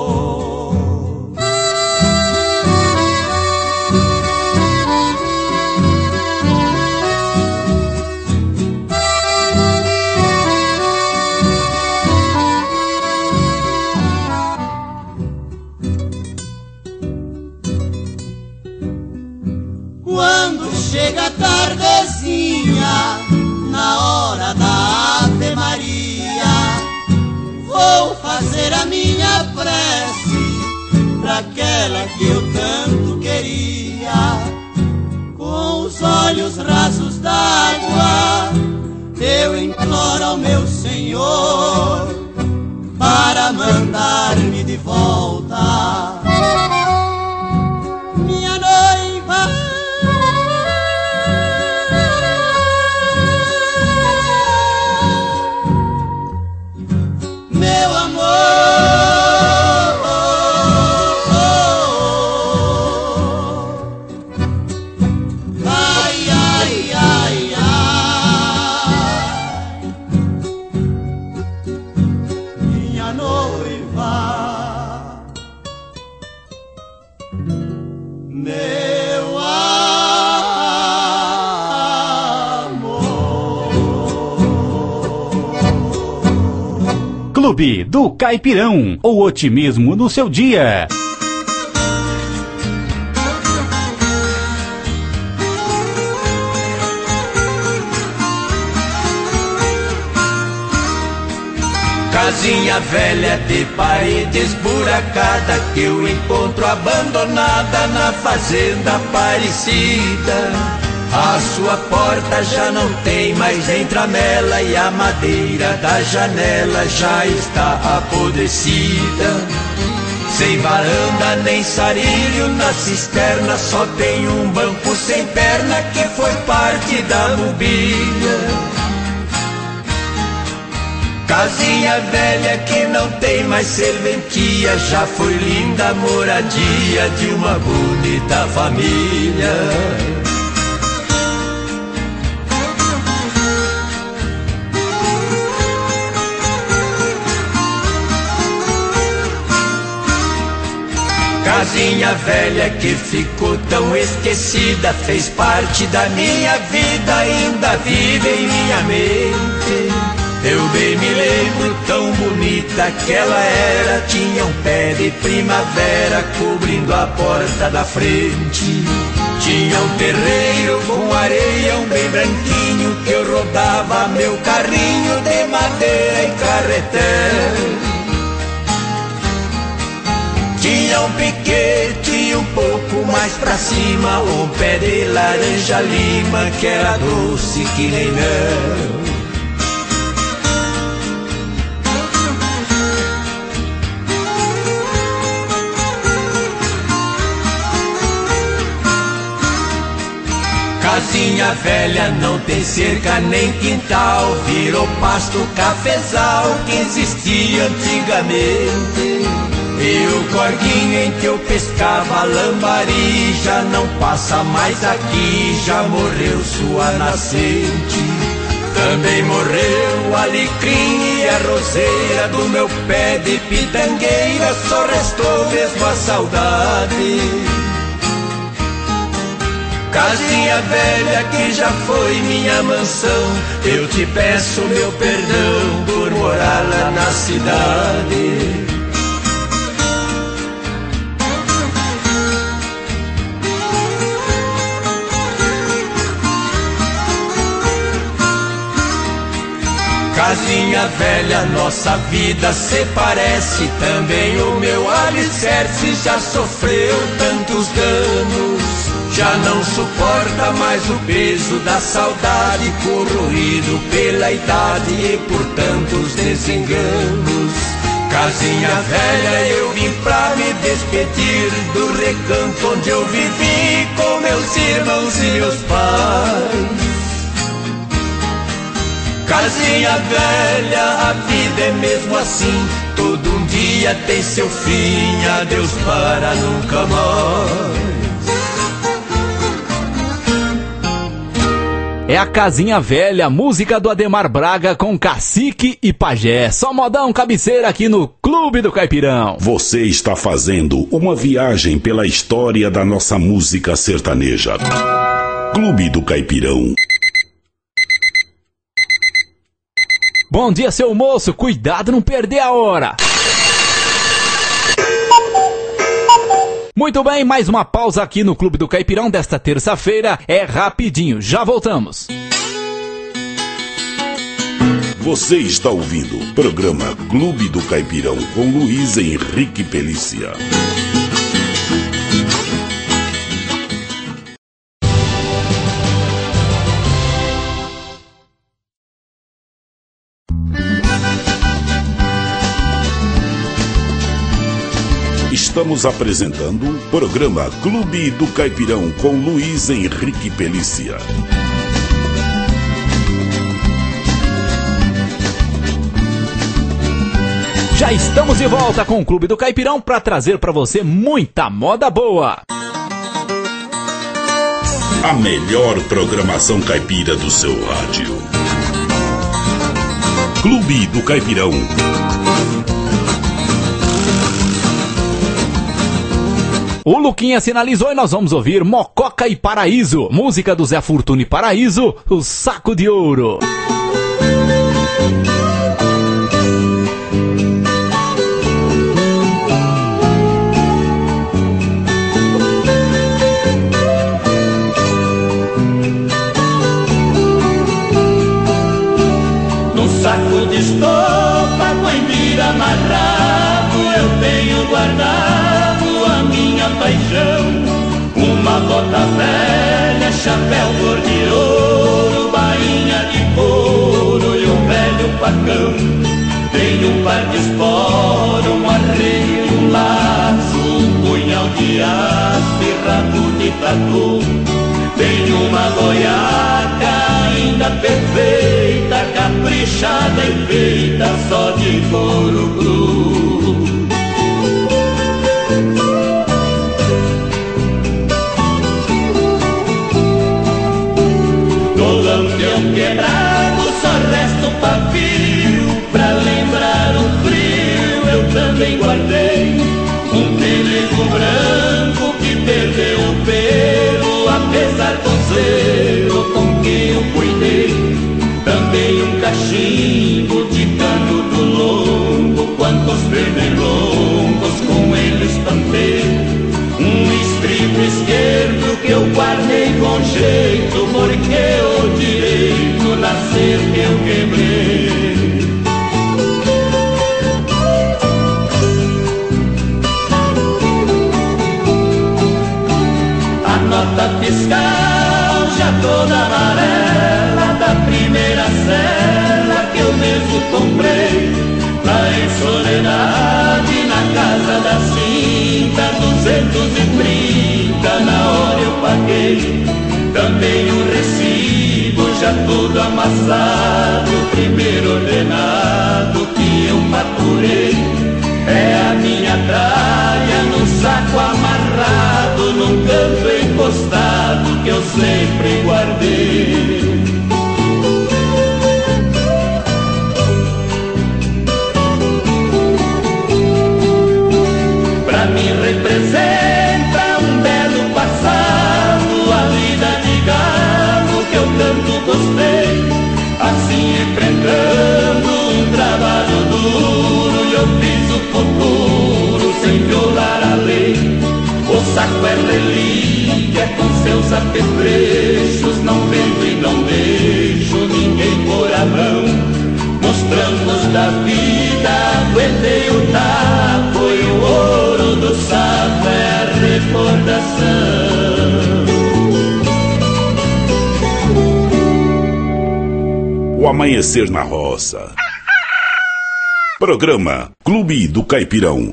B: Quando chega a tardezinha, na hora da Ave Maria, vou fazer a minha prece pra aquela que eu tanto queria. Com os olhos rasos d'água, eu imploro ao meu Senhor para mandar-me de volta. Minha noiva, meu amor, ai, ai, ai, ai, minha noiva, meu amor.
G: Clube do Caipirão, o otimismo no seu dia.
B: Casinha velha de parede esburacada que eu encontro abandonada na fazenda Aparecida. A sua porta já não tem mais entramela e a madeira da janela já está apodrecida. Sem varanda nem sarilho na cisterna, só tem um banco sem perna que foi parte da mobília. Casinha velha que não tem mais serventia, já foi linda moradia de uma bonita família. Casinha velha que ficou tão esquecida, fez parte da minha vida, ainda vive em minha mente. Eu bem me lembro, tão bonita que ela era, tinha um pé de primavera cobrindo a porta da frente. Tinha um terreiro com areião bem branquinho que eu rodava meu carrinho de madeira e carretel. Tinha um piquete um pouco mais pra cima, um pé de laranja lima que era doce que nem mel. Casinha velha não tem cerca nem quintal, virou pasto cafezal que existia antigamente. E o corguinho em que eu pescava lambari já não passa mais aqui, já morreu sua nascente. Também morreu o alecrim e a roseira do meu pé de pitangueira, só restou mesmo a saudade. Casinha velha que já foi minha mansão, eu te peço meu perdão por morar lá na cidade. Casinha velha, nossa vida se parece, também o meu alicerce já sofreu tantos danos. Já não suporta mais o peso da saudade, corroído pela idade e por tantos desenganos. Casinha velha, eu vim pra me despedir do recanto onde eu vivi com meus irmãos e meus pais. Casinha velha, a vida é mesmo assim, todo um dia tem seu fim, adeus para nunca mais.
C: É a Casinha Velha, música do Ademar Braga com Cacique e Pajé. Só modão cabeceira aqui no Clube do Caipirão.
A: Você está fazendo uma viagem pela história da nossa música sertaneja. Clube do Caipirão.
C: Bom dia, seu moço. Cuidado não perder a hora. Muito bem, mais uma pausa aqui no Clube do Caipirão desta terça-feira. É rapidinho, já voltamos.
A: Você está ouvindo o programa Clube do Caipirão com Luiz Henrique Pelícia. Estamos apresentando o programa Clube do Caipirão com Luiz Henrique Pelícia.
C: Já estamos de volta com o Clube do Caipirão para trazer para você muita moda boa.
A: A melhor programação caipira do seu rádio. Clube do Caipirão.
C: O Luquinha sinalizou e nós vamos ouvir Mococa e Paraíso, música do Zé Fortuna e Paraíso, o Saco de Ouro.
B: Num saco de estopa, mãe guardado a minha paixão. Uma bota velha, chapéu cor de ouro, bainha de couro e um velho pacão. Tenho um par de esporo, um arreio e um laço, um punhal de aço e rabo de tatu. Tenho uma goiaca ainda perfeita, caprichada e feita só de couro cru. Do lampião quebrado só resta um pavio, pra lembrar o frio eu também guardei um pelego branco que perdeu o pelo, apesar do zelo com que eu cuidei. Também um cachimbo de cano do longo, quantos pernilongos com ele espantei. Um estribo esquerdo que eu guardei com jeito, porque o direito nascer que eu quebrei. A nota fiscal já toda amarela, da primeira cela que eu mesmo comprei. Lá em Soledade, na casa da cinta, duzentos e trinta na hora eu paguei. Também um recibo já todo amassado, primeiro ordenado que eu maturei. É a minha tralha no saco amarrado, num canto encostado que eu sempre guardei. Pra mim representa um belo passado, a vida de galo que eu tanto gostei. Assim enfrentando um trabalho duro, eu fiz o futuro sem violar a lei. O saco é relíquia com seus apetrechos, não vendo e não deixo ninguém pôr a mão. Nos trancos da vida aguentei o taco e o ouro do saco é a recordação.
A: O Amanhecer na Roça. Programa Clube do Caipirão.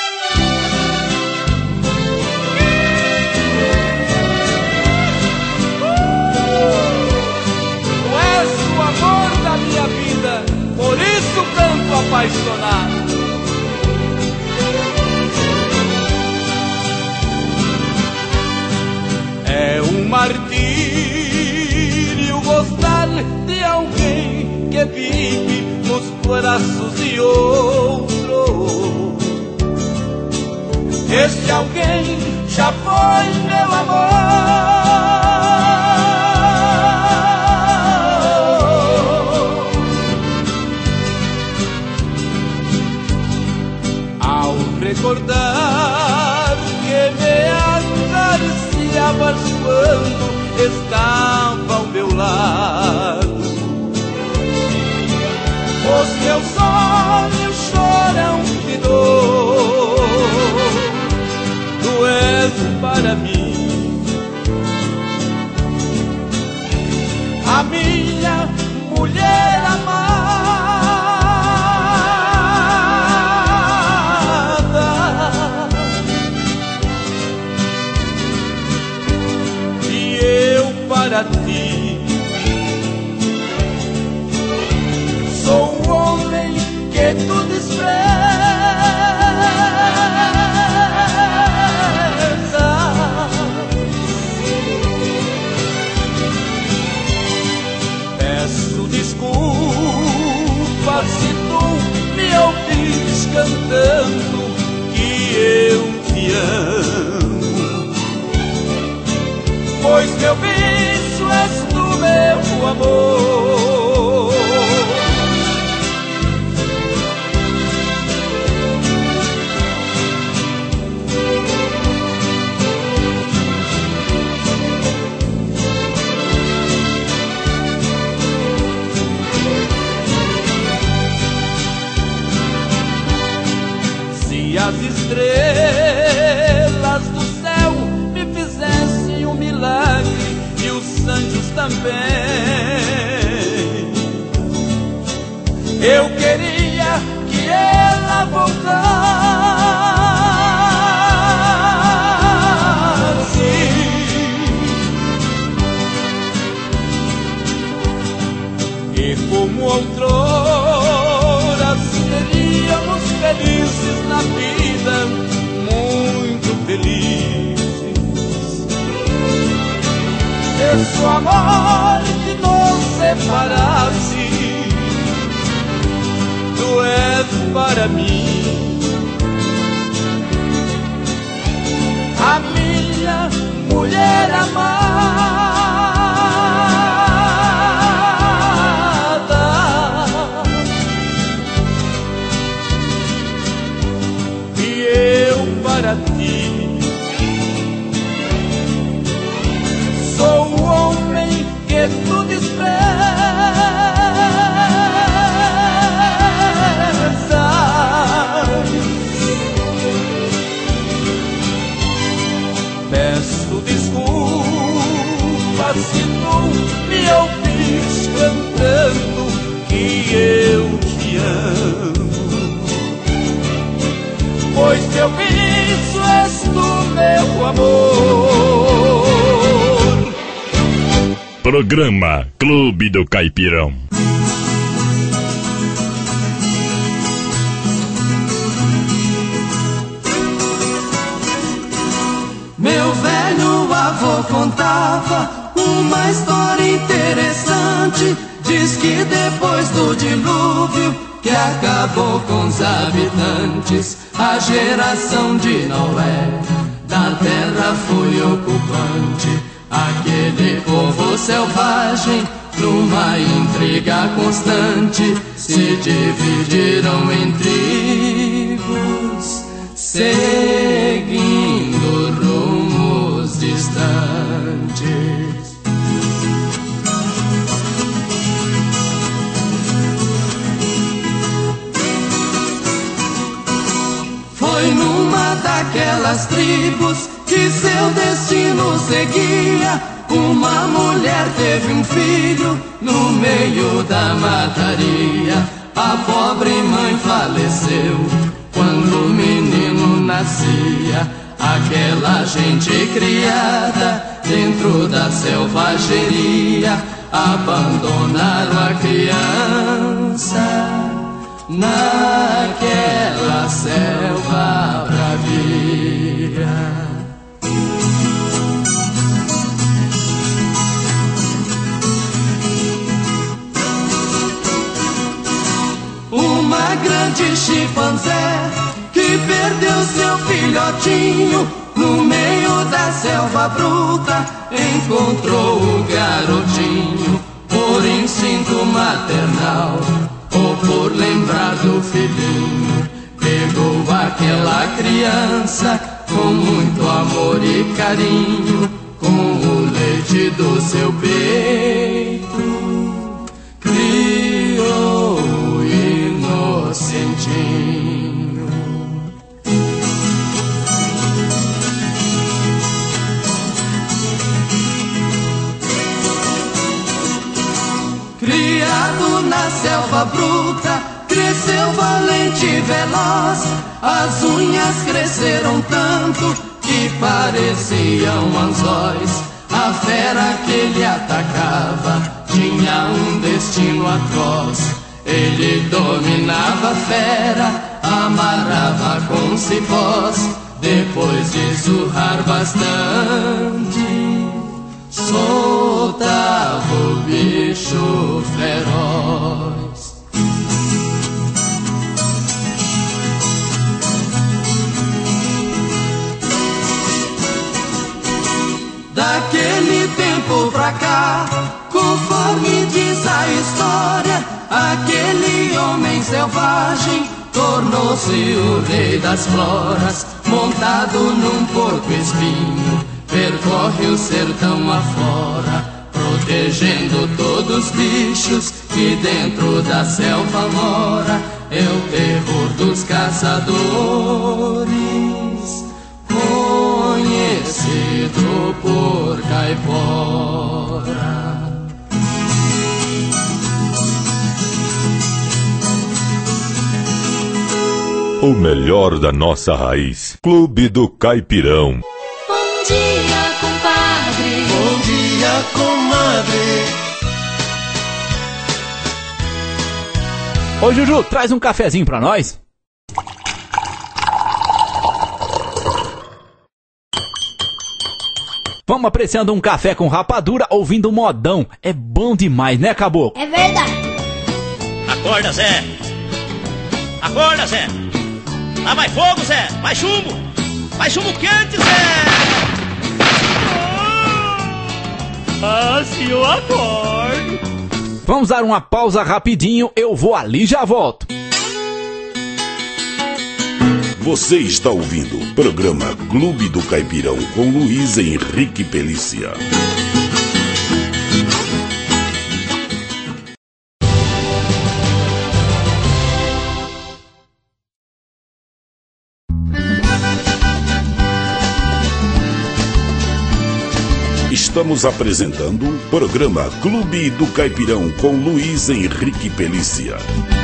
O: Tu és o amor da minha vida, por isso canto apaixonado. É um martírio gostar de alguém que vive nos braços de outro. Este alguém já foi meu amor. Ao recordar que me acariciavas quando estava ao meu lado, os meus olhos choram de dor. Tu és para mim a minha mulher amada, e eu para ti sou um homem que tu desprezas. Peço desculpas se tu me ouvis cantando que eu te amo, pois meu vício és tu, meu amor. que as estrelas do céu me fizessem um milagre e os anjos também. Eu queria que ela voltasse e como outrora seríamos felizes na vida, muito felizes. Se o amor que nos separasse, tu és para mim a minha mulher amada, e eu para ti sou o homem que tu desprezas. Peço desculpas se tu me ouvis cantando que eu te amo, pois teu viso és tu, meu amor.
L: Programa Clube do Caipirão.
B: Meu velho avô contava uma história interessante. Diz que depois do dilúvio que acabou com os habitantes, a geração de Noé da terra foi ocupante. Aquele povo selvagem, numa intriga constante, se dividiram em tribos, seguindo rumos distantes. Foi numa daquelas tribos que seu destino seguia. Uma mulher teve um filho no meio da mataria. A pobre mãe faleceu quando o menino nascia. Aquela gente criada dentro da selvageria abandonaram a criança naquela selva bravia. Uma grande chimpanzé que perdeu seu filhotinho no meio da selva bruta, encontrou o garotinho por instinto maternal ou por lembrar do filhinho. Pegou aquela criança com muito amor e carinho, com o leite do seu peito criou o inocentinho. Criado na selva bruta, cresceu valente e veloz. As unhas cresceram tanto que pareciam anzóis. A fera que ele atacava tinha um destino atroz. Ele dominava a fera, amarrava com cipós. Depois de surrar bastante, soltava o bicho feroz. Daquele tempo pra cá, conforme diz a história, aquele homem selvagem tornou-se o rei das floras. Montado num porco espinho, percorre o sertão afora, protegendo todos os bichos que dentro da selva mora.
N: é o terror dos caçadores, conhecido por caipora.
L: O melhor da nossa raiz. Clube do Caipirão.
I: Bom dia, compadre.
B: Bom dia, comadre.
C: Ô Juju, traz um cafezinho pra nós. Vamos apreciando um café com rapadura, ouvindo um modão. É bom demais, né, caboclo?
I: É verdade.
H: Acorda, Zé. Acorda, Zé. Lá vai fogo, Zé. Vai chumbo. Vai chumbo quente, Zé.
F: Ah, se eu acordo.
C: Vamos dar uma pausa rapidinho, eu vou ali e já volto.
A: Você está ouvindo o programa Clube do Caipirão com Luiz Henrique Pelícia. Estamos apresentando o programa Clube do Caipirão com Luiz Henrique Pelícia.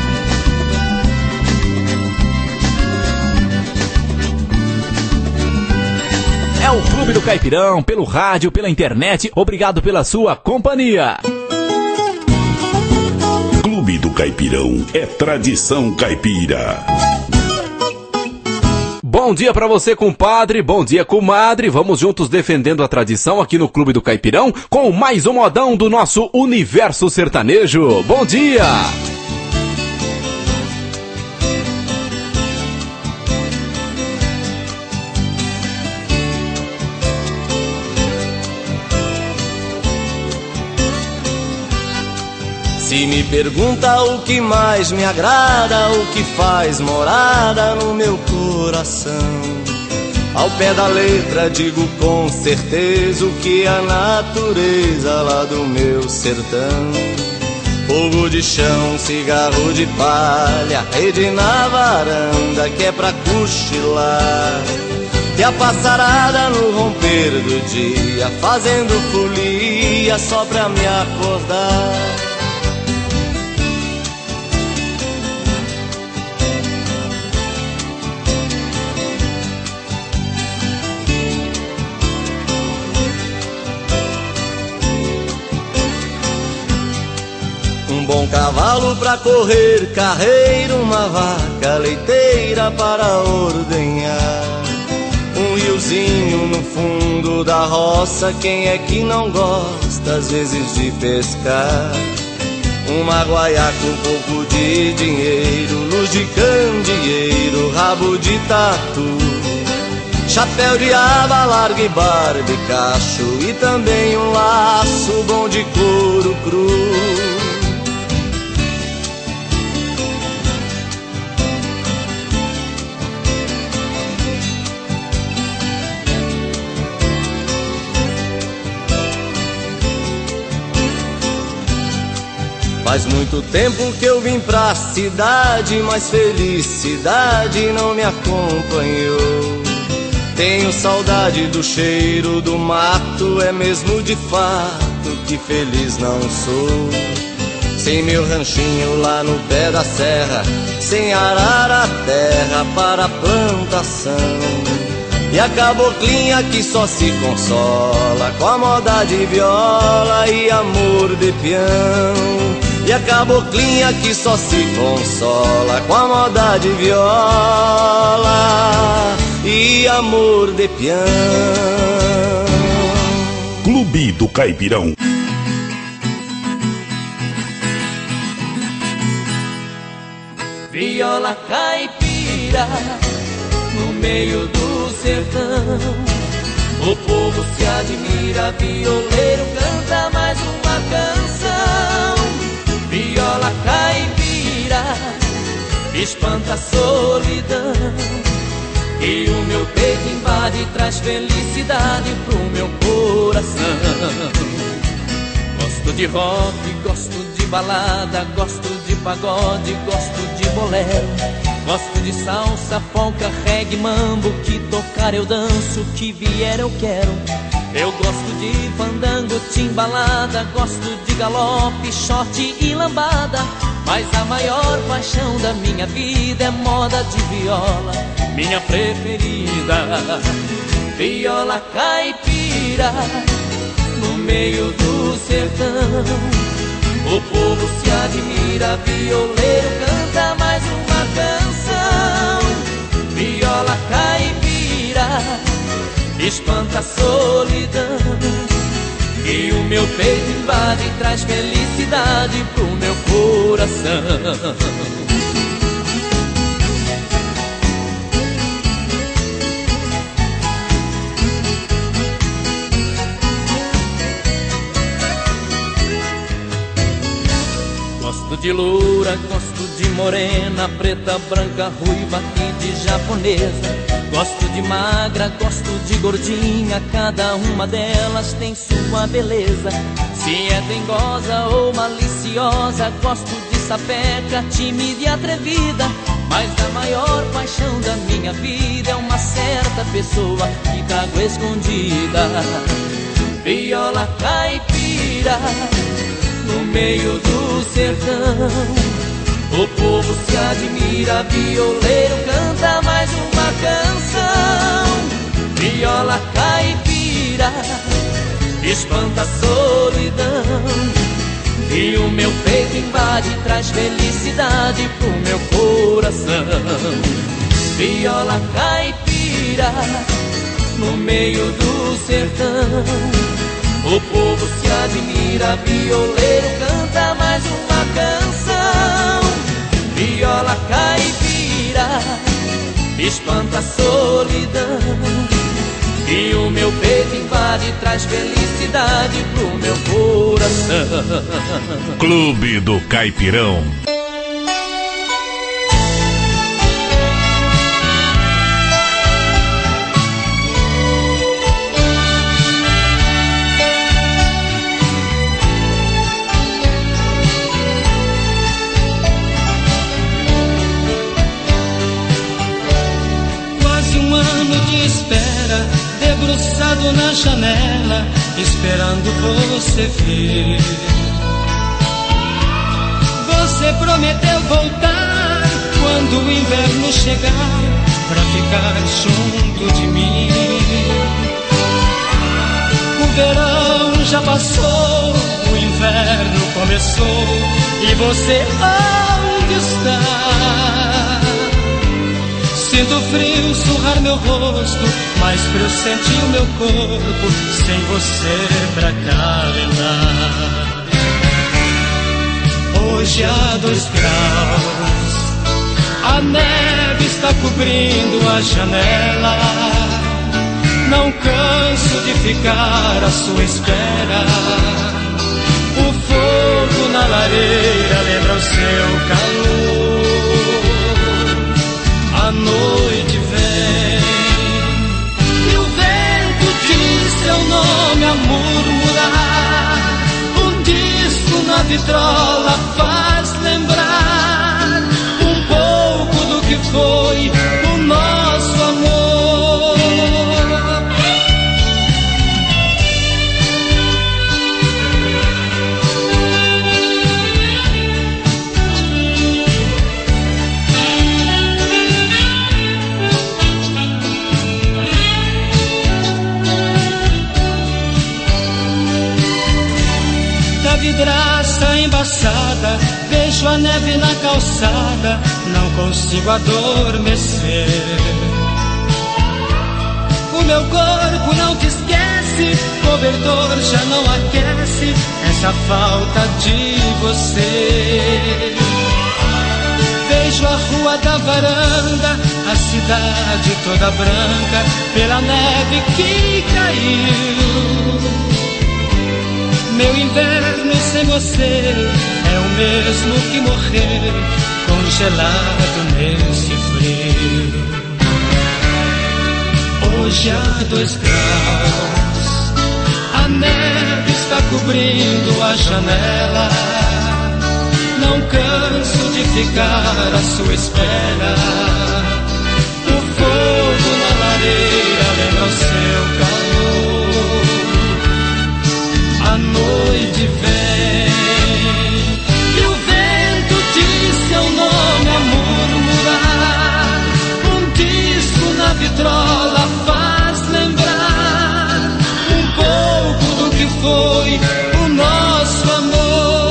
C: É o Clube do Caipirão, pelo rádio, pela internet. Obrigado pela sua companhia.
A: Clube do Caipirão é tradição caipira.
P: Bom dia pra você, compadre. Bom dia, comadre. Vamos juntos defendendo a tradição aqui no Clube do Caipirão com mais um modão do nosso universo sertanejo. Bom dia!
Q: Se me pergunta o que mais me agrada, o que faz morada no meu coração, ao pé da letra digo com certeza o que a natureza lá do meu sertão. Fogo de chão, cigarro de palha, rede na varanda que é pra cochilar, e a passarada no romper do dia fazendo folia só pra me acordar. Um bom cavalo pra correr carreiro, uma vaca leiteira para ordenhar, um riozinho no fundo da roça, quem é que não gosta às vezes de pescar? Uma guaiaca, um pouco de dinheiro, luz de candeeiro, rabo de tatu, chapéu de aba larga e barba e cacho, e também um laço bom de couro cru. Faz muito tempo que eu vim pra cidade, mas felicidade não me acompanhou. Tenho saudade do cheiro do mato, é mesmo de fato que feliz não sou. Sem meu ranchinho lá no pé da serra, sem arar a terra para a plantação, e a caboclinha que só se consola com a moda de viola e amor de peão. E a caboclinha que só se consola com a moda de viola e amor de peão.
A: Clube do Caipirão.
N: Viola caipira no meio do sertão, o povo se admira, violeiro canta mais uma canção. Viola caipira espanta a solidão, e o meu peito invade e traz felicidade pro meu coração. Gosto
R: Gosto de rock, gosto de balada, gosto de pagode, gosto de bolero. Gosto de salsa, polca, reggae, mambo, que tocar eu danço, que vier eu quero. Eu gosto de fandango, timbalada, gosto de galope, short e lambada. Mas a maior paixão da minha vida é moda de viola, minha preferida. Viola caipira, no meio do sertão. O povo se admira, violeiro canta mais uma canção. Viola caipira, espanta a solidão. E o meu peito invade e traz felicidade pro meu coração. Gosto de loura, gosto de morena, preta, branca, ruiva e de japonesa. Gosto de magra, gosto de gordinha, cada uma delas tem sua beleza. Se é dengosa ou maliciosa, gosto de sapeca, tímida e atrevida. Mas a maior paixão da minha vida é uma certa pessoa que trago escondida. Viola caipira, no meio do sertão. O povo se admira, violeiro canta mais uma canção. Viola caipira, espanta a solidão. E o meu peito invade e traz felicidade pro meu coração. Viola caipira, no meio do sertão. O povo se admira, violeiro canta mais uma canção. Viola caipira, espanta a solidão. E o meu peito invade e traz felicidade pro meu coração.
A: Clube do Caipirão.
B: Debruçado na janela, esperando você vir. Você prometeu voltar quando o inverno chegar, pra ficar junto de mim. O verão já passou, o inverno começou, e você onde está? Sinto frio surrar meu rosto, mais frio sentir o meu corpo, sem você pra calentar. Hoje há dois graus, a neve está cobrindo a janela. Não canso de ficar à sua espera. O fogo na lareira lembra o seu calor. A noite vem e o vento diz seu nome a murmurar. Um disco na vitrola faz lembrar um pouco do que foi o nosso amor. Vidraça embaçada, vejo a neve na calçada, não consigo adormecer. O meu corpo não te esquece, cobertor já não aquece essa falta de você. Vejo a rua da varanda, a cidade toda branca, pela neve que caiu. Meu inverno sem você é o mesmo que morrer congelado nesse frio. Hoje há dois graus, a neve está está cobrindo a janela. Não canso de ficar à sua espera. O fogo na lareira lembra o seu calor. A noite vem e o vento diz seu nome a murmurar. Um disco na vitrola faz lembrar um pouco do que foi o nosso amor.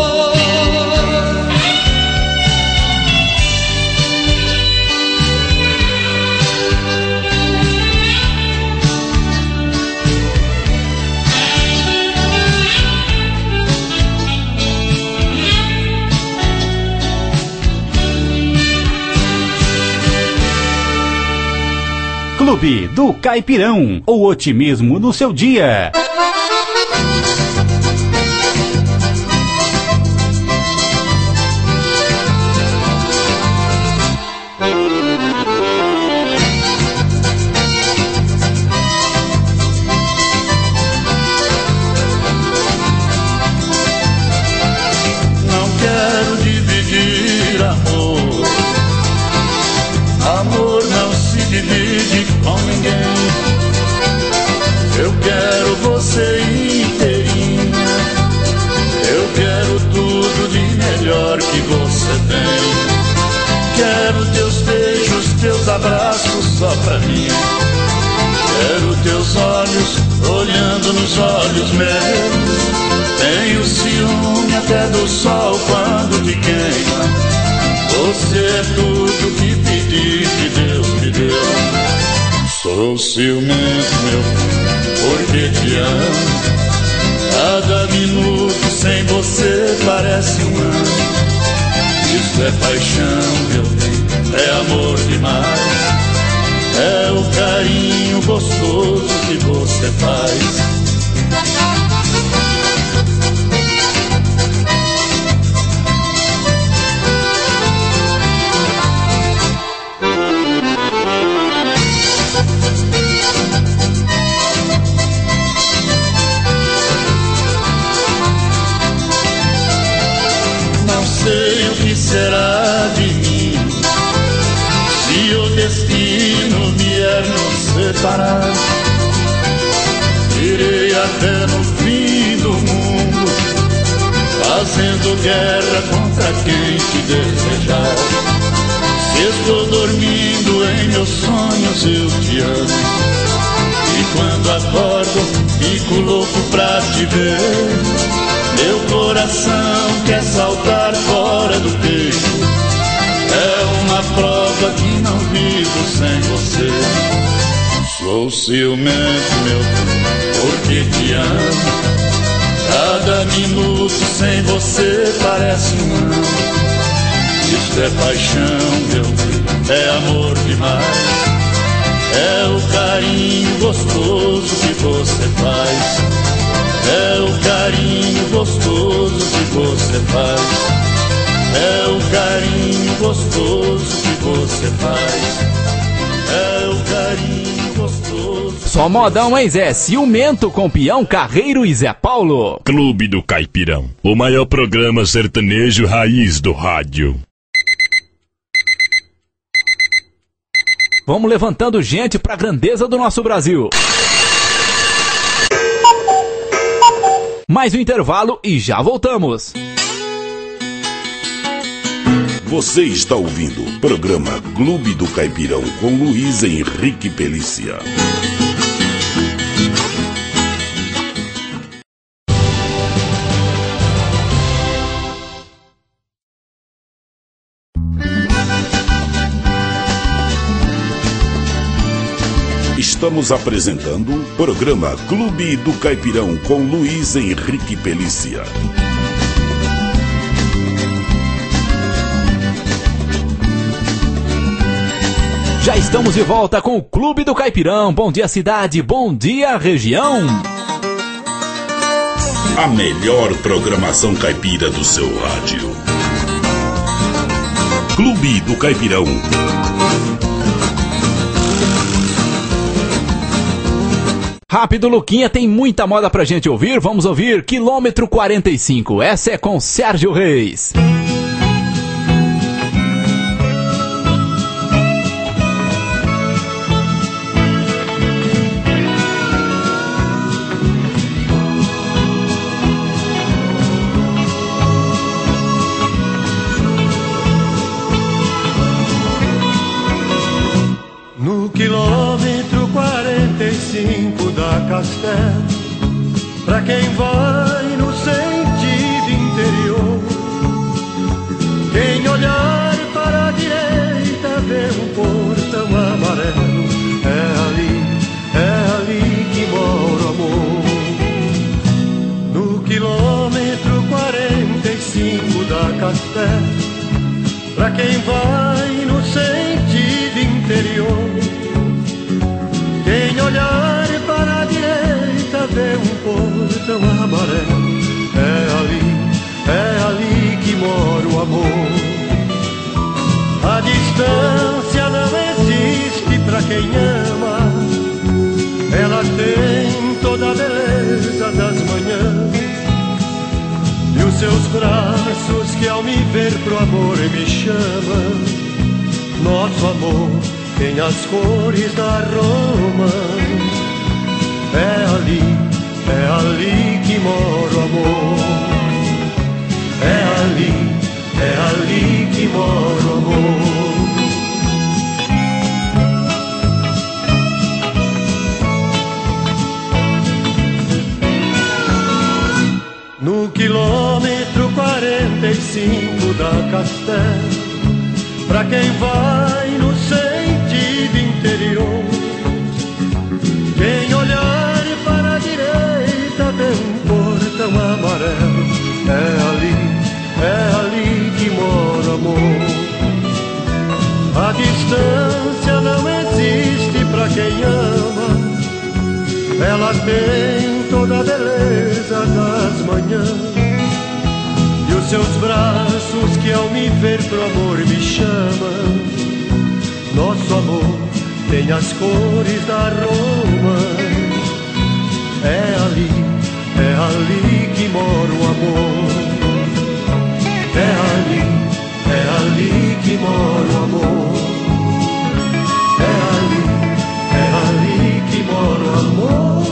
G: Clube do Caipirão, o otimismo no seu dia.
B: Não quero dividir amor. Amor não se divide com ninguém. Eu quero você inteirinha. Eu quero tudo de melhor que você tem. Quero teus beijos, teus abraços só pra mim. Quero teus olhos olhando nos olhos meus. Tenho ciúme até do sol quando te queima. Você é tudo que pedi, que Deus me deu. Sou ciumento, meu filho, porque te amo. Cada minuto sem você parece um ano. Isso é paixão, meu bem, é amor demais. É o carinho gostoso que você faz. Não sei o que será de mim se o destino vier nos separar. Irei até no fim do mundo, fazendo guerra contra quem te desejar. Se estou dormindo em meus sonhos eu te amo. E quando acordo fico louco pra te ver. Meu coração quer saltar fora do peito. É uma prova que não vivo sem você. Sou ciumento, meu filho, porque te amo. Cada minuto sem você parece um ano. Isso é paixão, meu filho, é amor demais. É o carinho gostoso que você faz. É o carinho gostoso que você faz. É o carinho gostoso que você faz. É o carinho gostoso.
C: Só modão, hein, Zé? Ciumento com Peão Carreiro e Zé Paulo.
L: Clube do Caipirão, o maior programa sertanejo raiz do rádio.
C: Vamos levantando gente pra grandeza do nosso Brasil. Mais um intervalo e já voltamos.
A: Você está ouvindo o programa Clube do Caipirão com Luiz Henrique Pelícia. Estamos apresentando o programa Clube do Caipirão com Luiz Henrique Pelícia.
C: Já estamos de volta com o Clube do Caipirão. Bom dia, cidade. Bom dia, região.
A: A melhor programação caipira do seu rádio. Clube do Caipirão.
C: Rápido, Luquinha, tem muita moda pra gente ouvir. Vamos ouvir Quilômetro quarenta e cinco. Essa é com Sérgio Reis.
K: No quilômetro quarenta e cinco da Castelo, pra quem vai no sentido interior, quem olhar para a direita vê um portão amarelo. É ali, é ali que mora o amor. No quilômetro quarenta e cinco da Castelo, pra quem vai no sentido interior, quem olhar para a direita vê um portão amarelo. É ali, é ali que mora o amor. A distância não existe para quem ama, ela tem toda a beleza das manhãs. E os seus braços que ao me ver pro amor me chamam. Nosso amor tem as cores da Roma. É ali, é ali que mora o amor. É ali, é ali que mora o amor. No quilômetro quarenta e cinco da Castelo, pra quem vai no sentido interior, quem olhar para a direita vê um portão amarelo. É ali, é ali que mora o amor. A distância não existe pra quem ama, ela tem toda a beleza das manhãs. E os seus braços que ao me ver pro amor me chamam. Nosso amor tem as cores da Roma. É ali, é ali que mora o amor. É ali, é ali que mora o amor. É ali, é ali que mora o amor.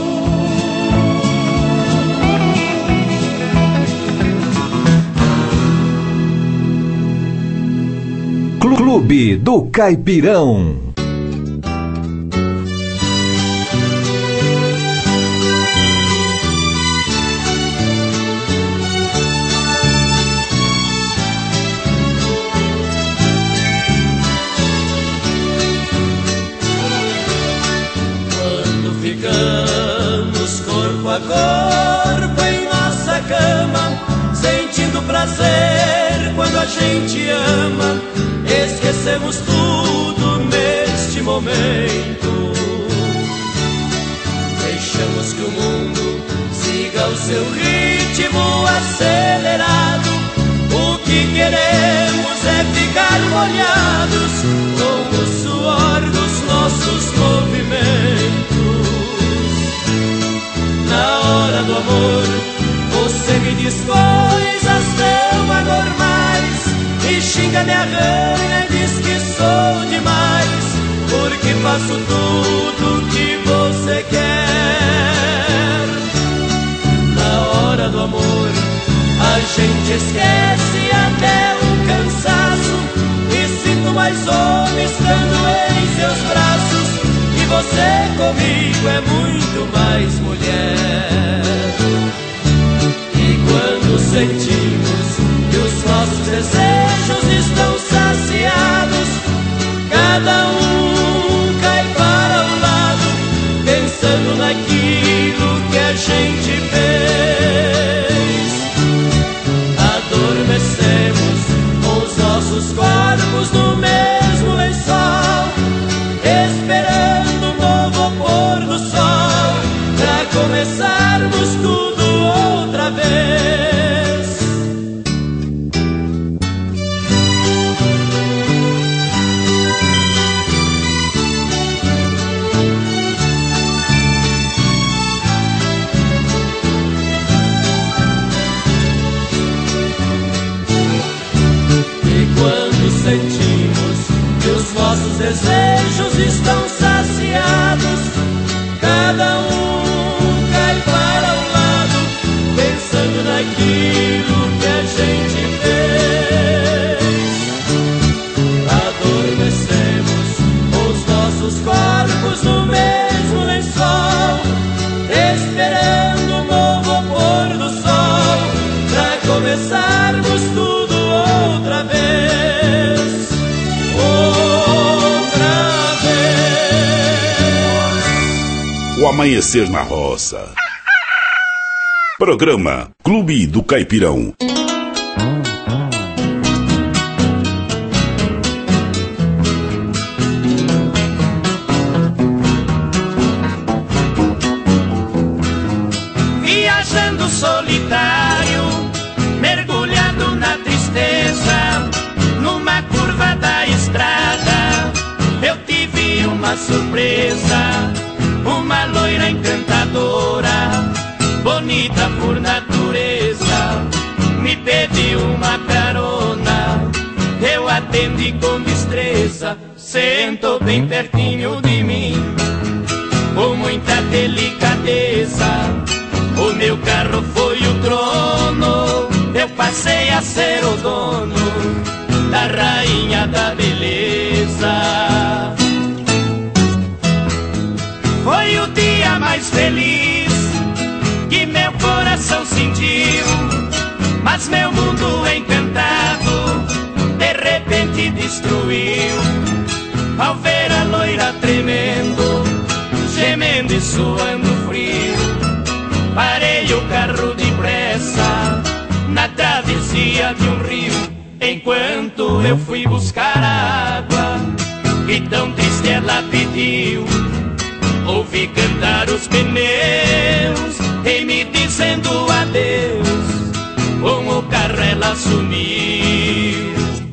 S: Clube do Caipirão.
B: Quando ficamos corpo a corpo em nossa cama, sentindo prazer quando a gente ama, esquecemos tudo neste momento. Deixamos que o mundo siga o seu ritmo acelerado. O que queremos é ficar molhados com o suor dos nossos movimentos. Na hora do amor, você me diz coisas tão anormais e xinga, me arranha e diz que sou demais, porque faço tudo que você quer. Na hora do amor, a gente esquece até o cansaço e sinto mais homem estando em seus braços. E você comigo é muito mais mulher. E quando sentimos que os nossos desejos estão saciados, cada um cai para o lado, pensando naquilo que a gente fez. Adormecemos com os nossos corpos no mesmo lençol, esperando um novo pôr do sol, pra começarmos tudo outra vez. cada um cai para um lado, pensando naquilo que a gente fez. Adormecemos os nossos corpos no mesmo lençol, esperando um novo pôr do sol, pra começarmos tudo outra vez. Outra vez.
A: O Amanhecer na Roça. Programa Clube do Caipirão.
B: Viajando solitário, mergulhado na tristeza, numa curva da estrada, eu tive uma surpresa. Uma loira encantadora, bonita por natureza, me pediu uma carona. Eu atendi com destreza, sentou bem pertinho de mim, com muita delicadeza. O meu carro foi o trono, eu passei a ser o dono da rainha da beleza. Foi o dia mais feliz que meu coração sentiu, mas meu mundo encantado de repente destruiu. Ao ver a loira tremendo, gemendo e suando frio, parei o carro depressa na travessia de um rio, enquanto eu fui buscar água, e tão triste ela pediu. Ouvi cantar os pneus e me dizendo adeus, com o carro ela sumiu.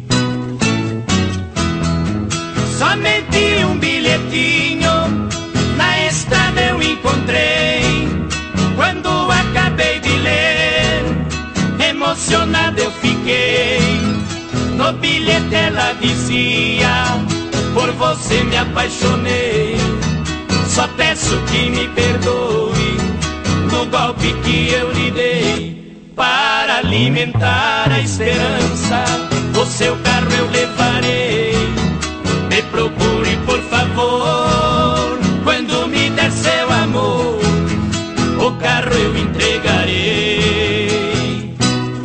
B: Somente um bilhetinho na estrada eu encontrei, quando acabei de ler, emocionado eu fiquei. No bilhete ela dizia, por você me apaixonei, só peço que me perdoe do golpe que eu lhe dei. Para alimentar a esperança, o seu carro eu levarei. Me procure por favor, quando me der seu amor, o carro eu entregarei.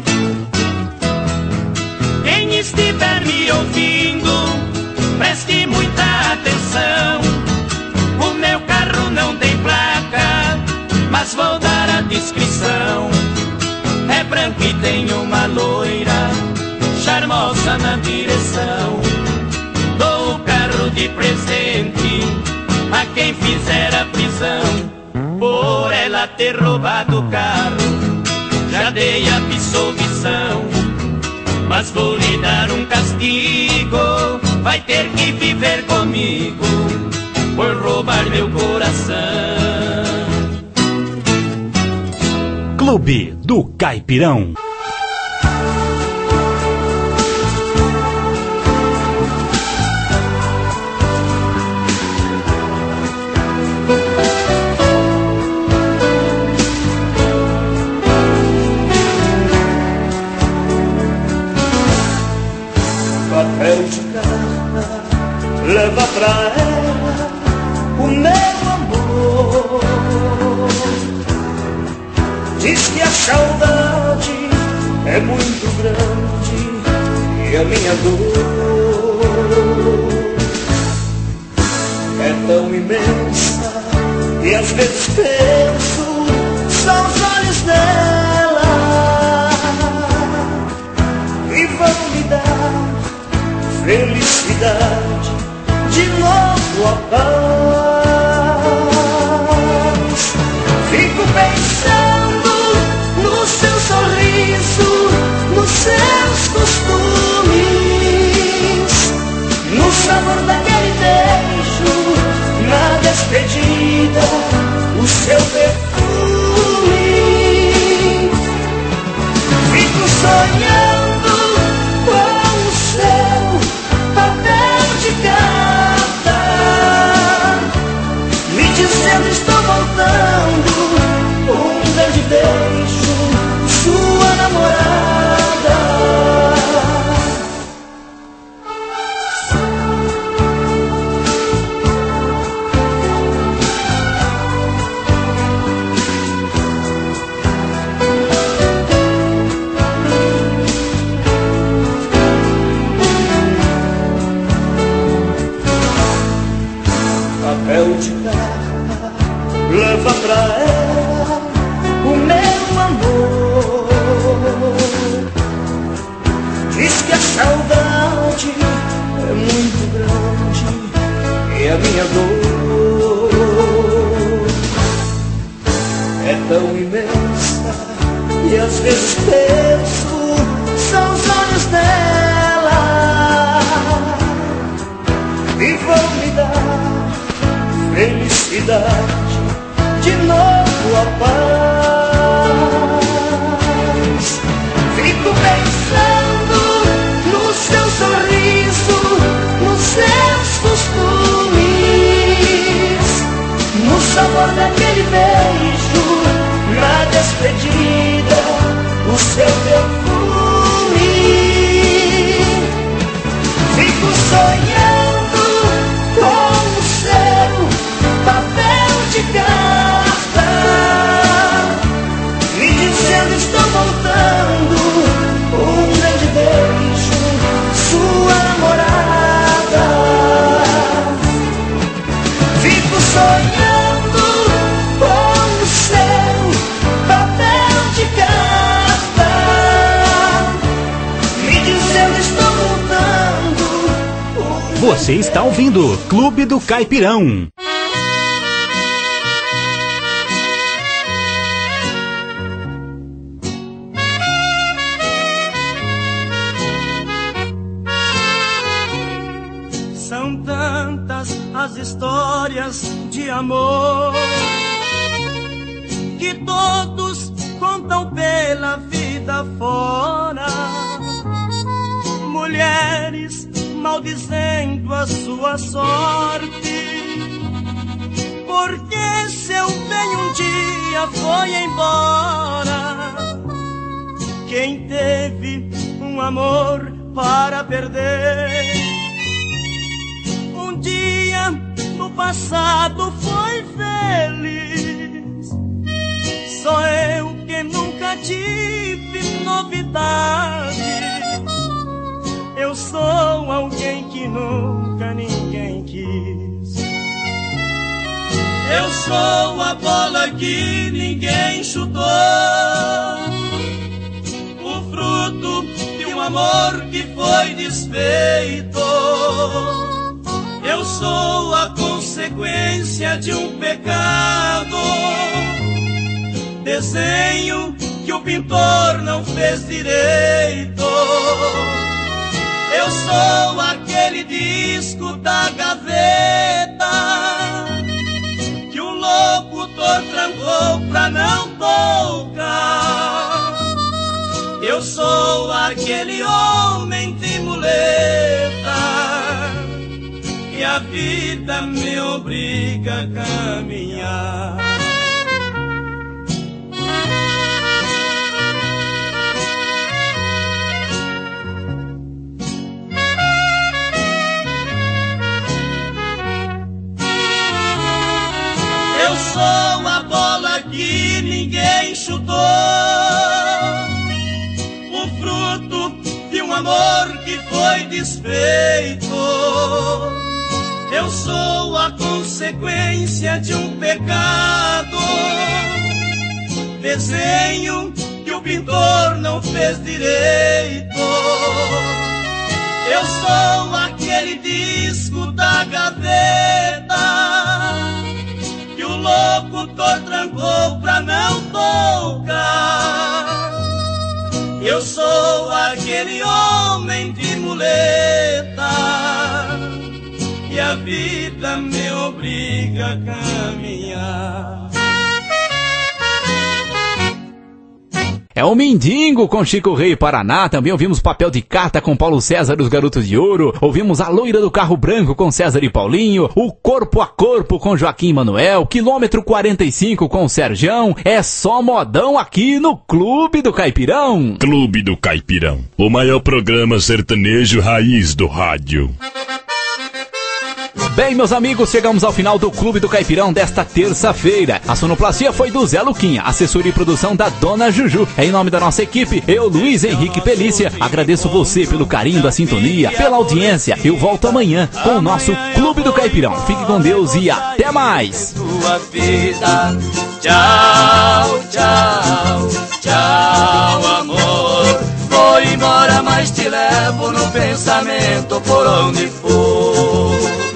B: Quem estiver me ouvindo, preste muita atenção. O meu carro não tem placa, mas vou dar a descrição. É branco e tem uma loira charmosa na direção. Dou o carro de presente a quem fizer a prisão, por ela ter roubado o carro. Já dei a absolvição, mas vou lhe dar um castigo. Vai ter que viver comigo por roubar meu coração.
G: Clube do Caipirão.
J: Papel de carta, leva pra ela o meu amor. Diz que a saudade é muito grande e a minha dor é tão imensa, e às vezes penso, são os olhos dela e vão me dar felicidade, de novo a paz. Fico pensando no seu sorriso, nos seus costumes, no sabor daquele beijo, na despedida, o seu perfume. Fico sonhando com o seu papel de carta, leva pra ela o meu amor. Diz que a saudade é muito grande e a minha dor é tão imensa e às vezes penso são os olhos dela e vão me dar felicidade de novo a paz. Fico pensando no seu sorriso, nos seus costumes, no sabor daquele beijo, na despedida, o seu perfume. Fico sonhando com o seu papel de carta, me dizendo estou voltando, um grande beijo, sua morada. Fico sonhando com o seu papel de carta, me dizendo estou voltando.
G: Você está ouvindo Clube do Caipirão.
B: São tantas as histórias de amor que todos contam pela vida fora. Mulheres maldizendo a sua sorte, porque seu bem um dia foi embora. Quem teve um amor para perder, um dia no passado foi feliz. Só eu que nunca tive novidade, eu sou alguém que nunca ninguém quis. Eu sou a bola que ninguém chutou, o fruto de um amor que foi desfeito. Eu sou a consequência de um pecado, desenho que o pintor não fez direito. Eu sou aquele disco da gaveta que o locutor trancou pra não tocar. Eu sou aquele homem de muleta que a vida me obriga a caminhar. Eu sou a bola que ninguém chutou, o fruto de um amor que foi desfeito. Eu sou a consequência de um pecado, desenho que o pintor não fez direito. Eu sou aquele disco da gaveta que o locutor trancou pra não tocar. Eu sou aquele homem de muleta e a vida me obriga a caminhar.
C: É o Mindingo com Chico Rei Paraná. Também ouvimos Papel de Carta com Paulo César e os Garotos de Ouro. Ouvimos A Loira do Carro Branco com César e Paulinho. O Corpo a Corpo com Joaquim Manuel. Quilômetro quarenta e cinco com Serjão. É só modão aqui no Clube do Caipirão.
L: Clube do Caipirão, o maior programa sertanejo raiz do rádio.
C: Bem, meus amigos, chegamos ao final do Clube do Caipirão desta terça-feira. A sonoplastia foi do Zé Luquinha, assessoria e produção da Dona Juju. Em nome da nossa equipe, eu, Luiz Henrique Pelícia, agradeço você pelo carinho da sintonia, pela audiência. Eu volto amanhã com o nosso Clube do Caipirão. Fique com Deus e até mais.
N: Tua vida. Tchau, tchau, tchau, amor. Vou embora, mas te levo no pensamento por onde for.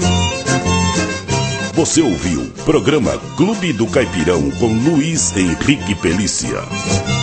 A: Você ouviu programa Clube do Caipirão com Luiz Henrique Pelícia.